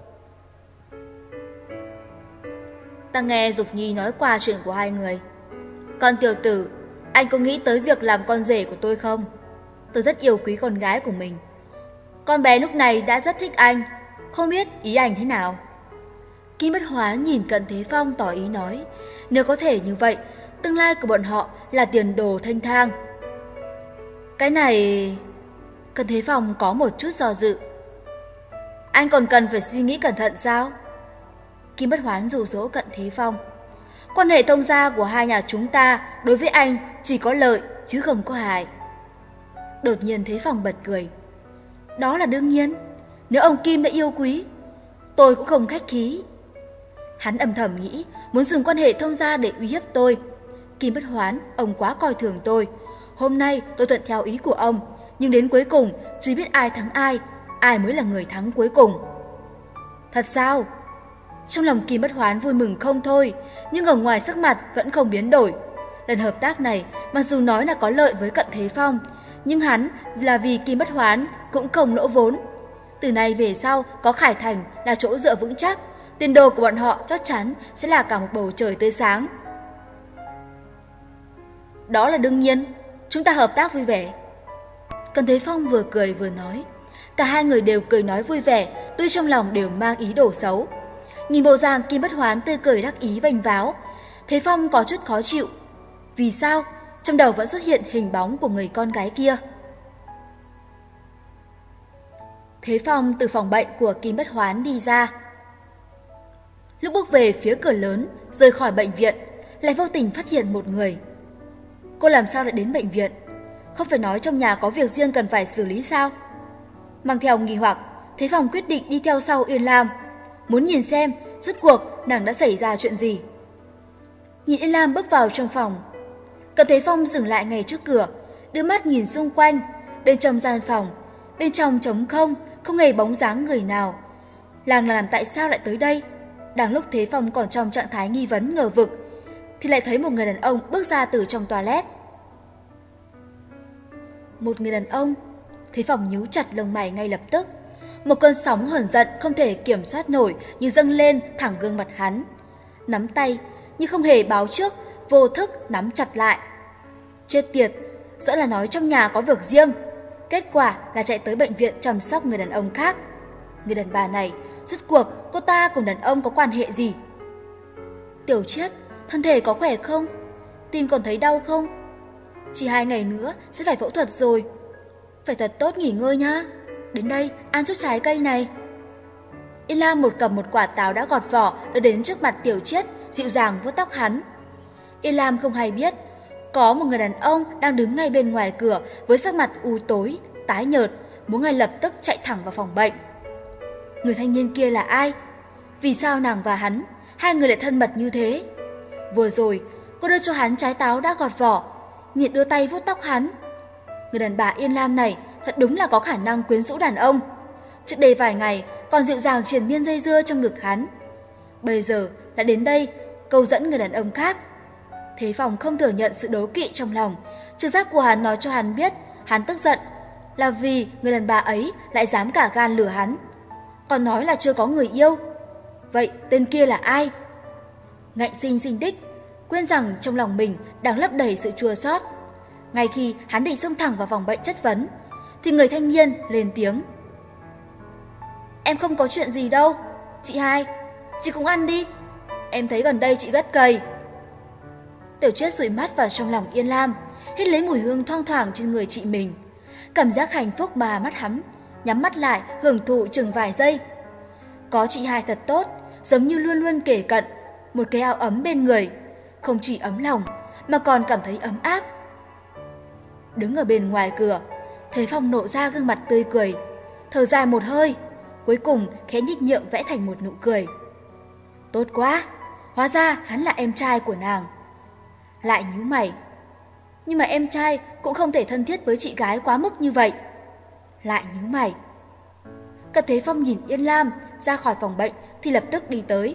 Ta nghe Dục Nhi nói qua chuyện của hai người. Còn tiểu tử, anh có nghĩ tới việc làm con rể của tôi không? Tôi rất yêu quý con gái của mình. Con bé lúc này đã rất thích anh, không biết ý anh thế nào? Kim Bất Hoán nhìn Cận Thế Phong tỏ ý nói, nếu có thể như vậy, tương lai của bọn họ là tiền đồ thanh thang. Cái này... Cận Thế Phong có một chút do dự. Anh còn cần phải suy nghĩ cẩn thận sao? Kim Bất Hoán dụ dỗ Cận Thế Phong. Quan hệ thông gia của hai nhà chúng ta đối với anh chỉ có lợi chứ không có hại. Đột nhiên Thế Phong bật cười. Đó là đương nhiên, nếu ông Kim đã yêu quý, tôi cũng không khách khí. Hắn âm thầm nghĩ muốn dùng quan hệ thông gia để uy hiếp tôi. Kim Bất Hoán, ông quá coi thường tôi. Hôm nay tôi thuận theo ý của ông, nhưng đến cuối cùng chỉ biết ai thắng ai, ai mới là người thắng cuối cùng. Thật sao? Trong lòng Kim Bất Hoán vui mừng không thôi, nhưng ở ngoài sắc mặt vẫn không biến đổi. Lần hợp tác này, mặc dù nói là có lợi với Cận Thế Phong, nhưng hắn là vì Kim Bất Hoán cũng không lỗ vốn. Từ nay về sau có Khải Thành là chỗ dựa vững chắc, tiền đồ của bọn họ chắc chắn sẽ là cả một bầu trời tươi sáng. Đó là đương nhiên, chúng ta hợp tác vui vẻ. Cận Thế Phong vừa cười vừa nói. Cả hai người đều cười nói vui vẻ, tuy trong lòng đều mang ý đồ xấu. Nhìn bộ dạng Kim Bất Hoán tươi cười đắc ý vênh váo, Thế Phong có chút khó chịu. Vì sao? Trong đầu vẫn xuất hiện hình bóng của người con gái kia. Thế Phong từ phòng bệnh của Kim Bất Hoán đi ra. Lúc bước về phía cửa lớn, rời khỏi bệnh viện, lại vô tình phát hiện một người. Cô làm sao lại đến bệnh viện? Không phải nói trong nhà có việc riêng cần phải xử lý sao? Mang theo nghi hoặc, Thế Phong quyết định đi theo sau Yên Lam, muốn nhìn xem rốt cuộc nàng đã xảy ra chuyện gì. Nhìn Yên Lam bước vào trong phòng, Cận Thế Phong dừng lại ngay trước cửa, đưa mắt nhìn xung quanh. Bên trong gian phòng, bên trong trống không, không hề bóng dáng người nào. Nàng là làm tại sao lại tới đây? Đang lúc Thế Phong còn trong trạng thái nghi vấn ngờ vực, thì lại thấy một người đàn ông bước ra từ trong toilet. Một người đàn ông. Thế Phong nhíu chặt lông mày ngay lập tức. Một cơn sóng hờn giận không thể kiểm soát nổi như dâng lên thẳng gương mặt hắn. Nắm tay như không hề báo trước, vô thức nắm chặt lại. Chết tiệt, rõ là nói trong nhà có việc riêng, kết quả là chạy tới bệnh viện chăm sóc người đàn ông khác. Người đàn bà này, rốt cuộc cô ta cùng đàn ông có quan hệ gì? Tiểu Chiết, thân thể có khỏe không? Tim còn thấy đau không? Chỉ hai ngày nữa sẽ phải phẫu thuật rồi. Phải thật tốt nghỉ ngơi nhá. Đến đây, ăn chút trái cây này. Yên Lam một cầm một quả táo đã gọt vỏ đưa đến trước mặt Tiểu Chiết, dịu dàng vuốt tóc hắn. Yên Lam không hay biết, có một người đàn ông đang đứng ngay bên ngoài cửa với sắc mặt u tối, tái nhợt, muốn ngay lập tức chạy thẳng vào phòng bệnh. Người thanh niên kia là ai? Vì sao nàng và hắn, hai người lại thân mật như thế? Vừa rồi, cô đưa cho hắn trái táo đã gọt vỏ, nhiệt đưa tay vuốt tóc hắn. Người đàn bà Yên Lam này thật đúng là có khả năng quyến rũ đàn ông. Trước đây vài ngày còn dịu dàng triền miên dây dưa trong ngực hắn, bây giờ đã đến đây câu dẫn người đàn ông khác. Thế Phong không thừa nhận sự đố kỵ trong lòng. Trực giác của hắn nói cho hắn biết hắn tức giận là vì người đàn bà ấy lại dám cả gan lừa hắn, còn nói là chưa có người yêu. Vậy tên kia là ai? Ngạnh sinh sinh đích quên rằng trong lòng mình đang lấp đầy sự chua xót. Ngay khi hắn định xông thẳng vào phòng bệnh chất vấn, thì người thanh niên lên tiếng. Em không có chuyện gì đâu. Chị hai, chị cũng ăn đi. Em thấy gần đây chị gắt cầy. Tiểu Chiết dụi mắt vào trong lòng Yên Lam, hít lấy mùi hương thoang thoảng trên người chị mình. Cảm giác hạnh phúc mà mắt hắn, nhắm mắt lại hưởng thụ chừng vài giây. Có chị hai thật tốt, giống như luôn luôn kề cận, một cái áo ấm bên người, không chỉ ấm lòng mà còn cảm thấy ấm áp. Đứng ở bên ngoài cửa, Thế Phong nộ ra gương mặt tươi cười, thở dài một hơi, cuối cùng khẽ nhếch miệng vẽ thành một nụ cười. Tốt quá, hóa ra hắn là em trai của nàng. Lại nhíu mày, nhưng mà em trai cũng không thể thân thiết với chị gái quá mức như vậy. Lại nhíu mày. Cận Thế Phong nhìn Yên Lam ra khỏi phòng bệnh thì lập tức đi tới.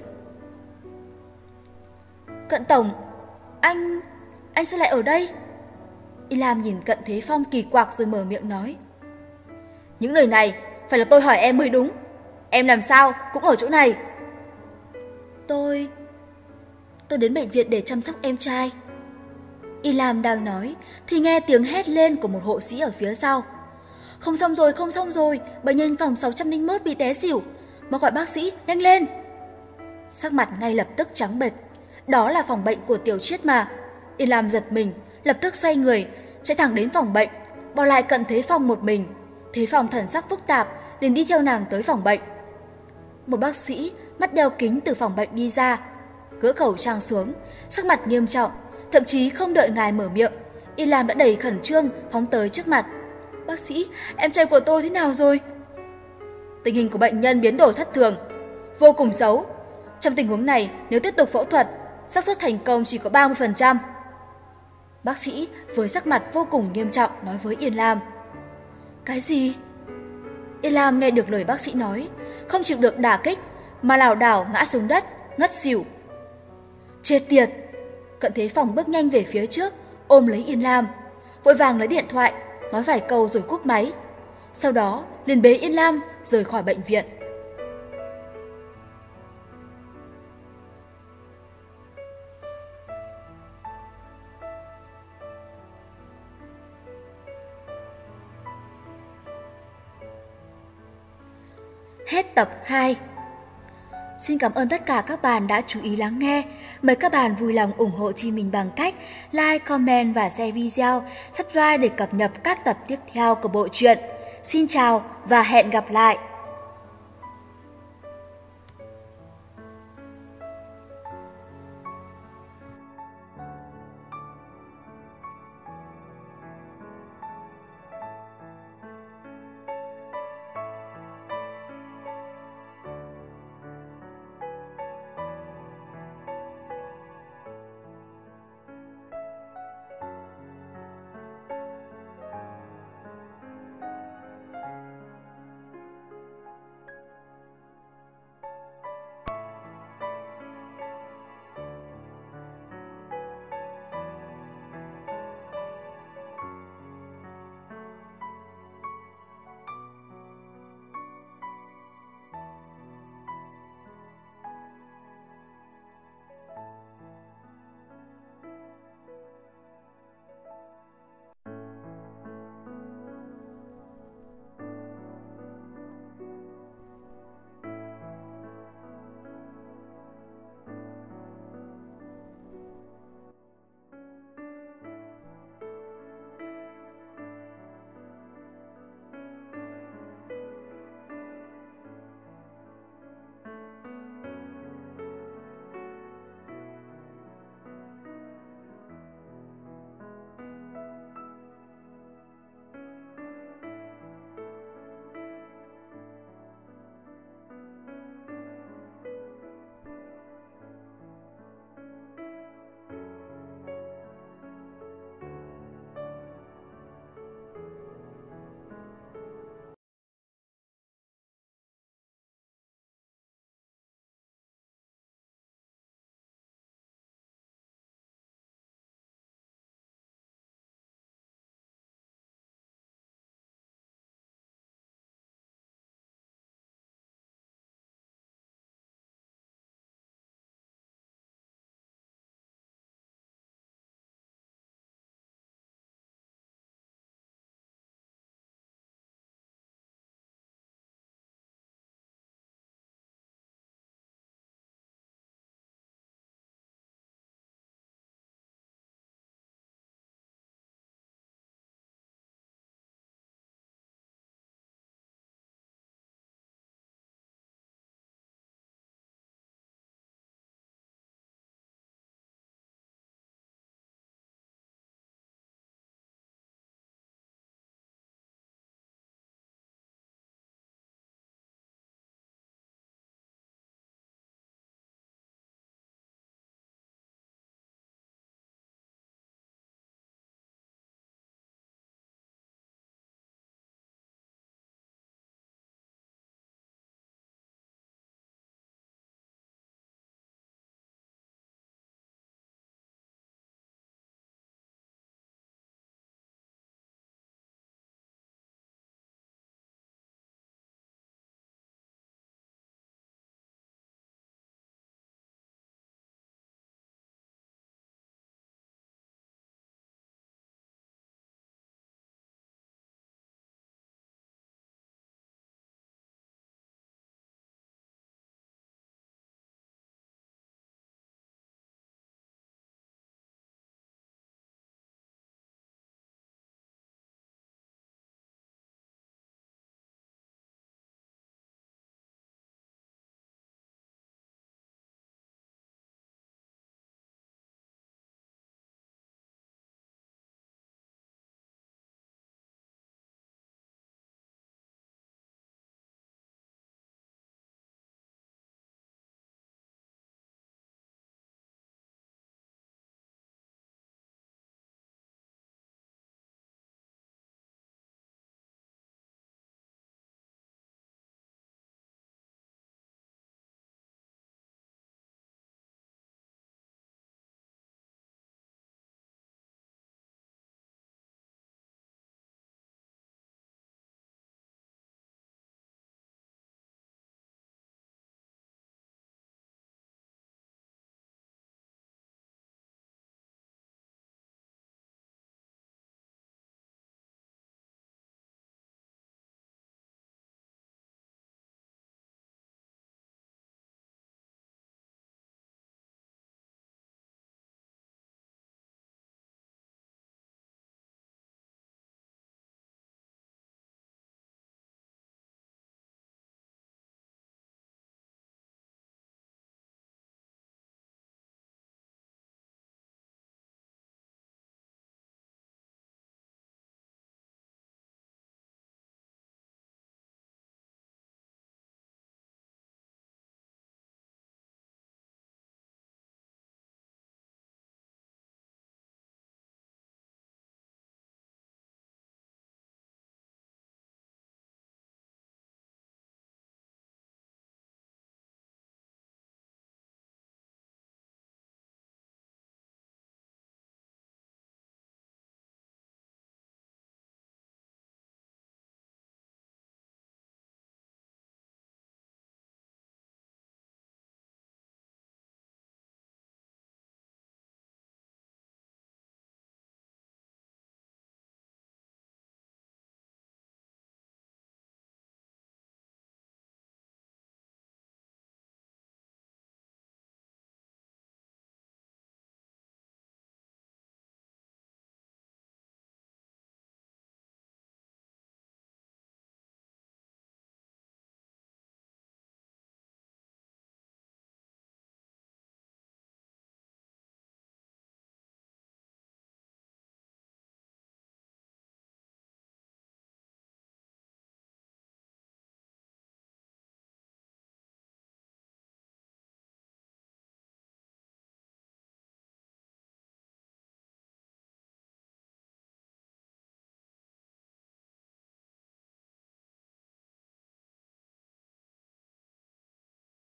Cận tổng, anh... anh sao lại ở đây? Yên Lam nhìn Cận Thế Phong kỳ quặc rồi mở miệng nói. Những lời này phải là tôi hỏi em mới đúng. Em làm sao cũng ở chỗ này? Tôi... tôi đến bệnh viện để chăm sóc em trai. Yên Lam đang nói thì nghe tiếng hét lên của một hộ sĩ ở phía sau. Không xong rồi, không xong rồi, bệnh nhân phòng sáu trăm lẻ mốt bị té xỉu. Mau gọi bác sĩ, nhanh lên. Sắc mặt ngay lập tức trắng bệch. Đó là phòng bệnh của Tiểu Chiết mà. Yên Lam giật mình, lập tức xoay người, chạy thẳng đến phòng bệnh, bỏ lại Cận Thế Phong một mình. Thế Phong thần sắc phức tạp, liền đi theo nàng tới phòng bệnh. Một bác sĩ mắt đeo kính từ phòng bệnh đi ra. gỡ khẩu trang xuống, sắc mặt nghiêm trọng, thậm chí không đợi ngài mở miệng, Yên Lam đã đầy khẩn trương phóng tới trước mặt. Bác sĩ, em trai của tôi thế nào rồi? Tình hình của bệnh nhân biến đổi thất thường, vô cùng xấu. Trong tình huống này, nếu tiếp tục phẫu thuật, xác suất thành công chỉ có ba mươi phần trăm. Bác sĩ với sắc mặt vô cùng nghiêm trọng nói với Yên Lam. Cái gì? Yên Lam nghe được lời bác sĩ nói, không chịu được đả kích, mà lảo đảo ngã xuống đất, ngất xỉu. Chết tiệt! Cận Thế Phong bước nhanh về phía trước, ôm lấy Yên Lam, vội vàng lấy điện thoại, nói vài câu rồi cúp máy. Sau đó liền bế Yên Lam rời khỏi bệnh viện. Hết tập hai. Xin cảm ơn tất cả các bạn đã chú ý lắng nghe. Mời các bạn vui lòng ủng hộ Chi Mình bằng cách like, comment và share video, subscribe để cập nhật các tập tiếp theo của bộ truyện. Xin chào và hẹn gặp lại!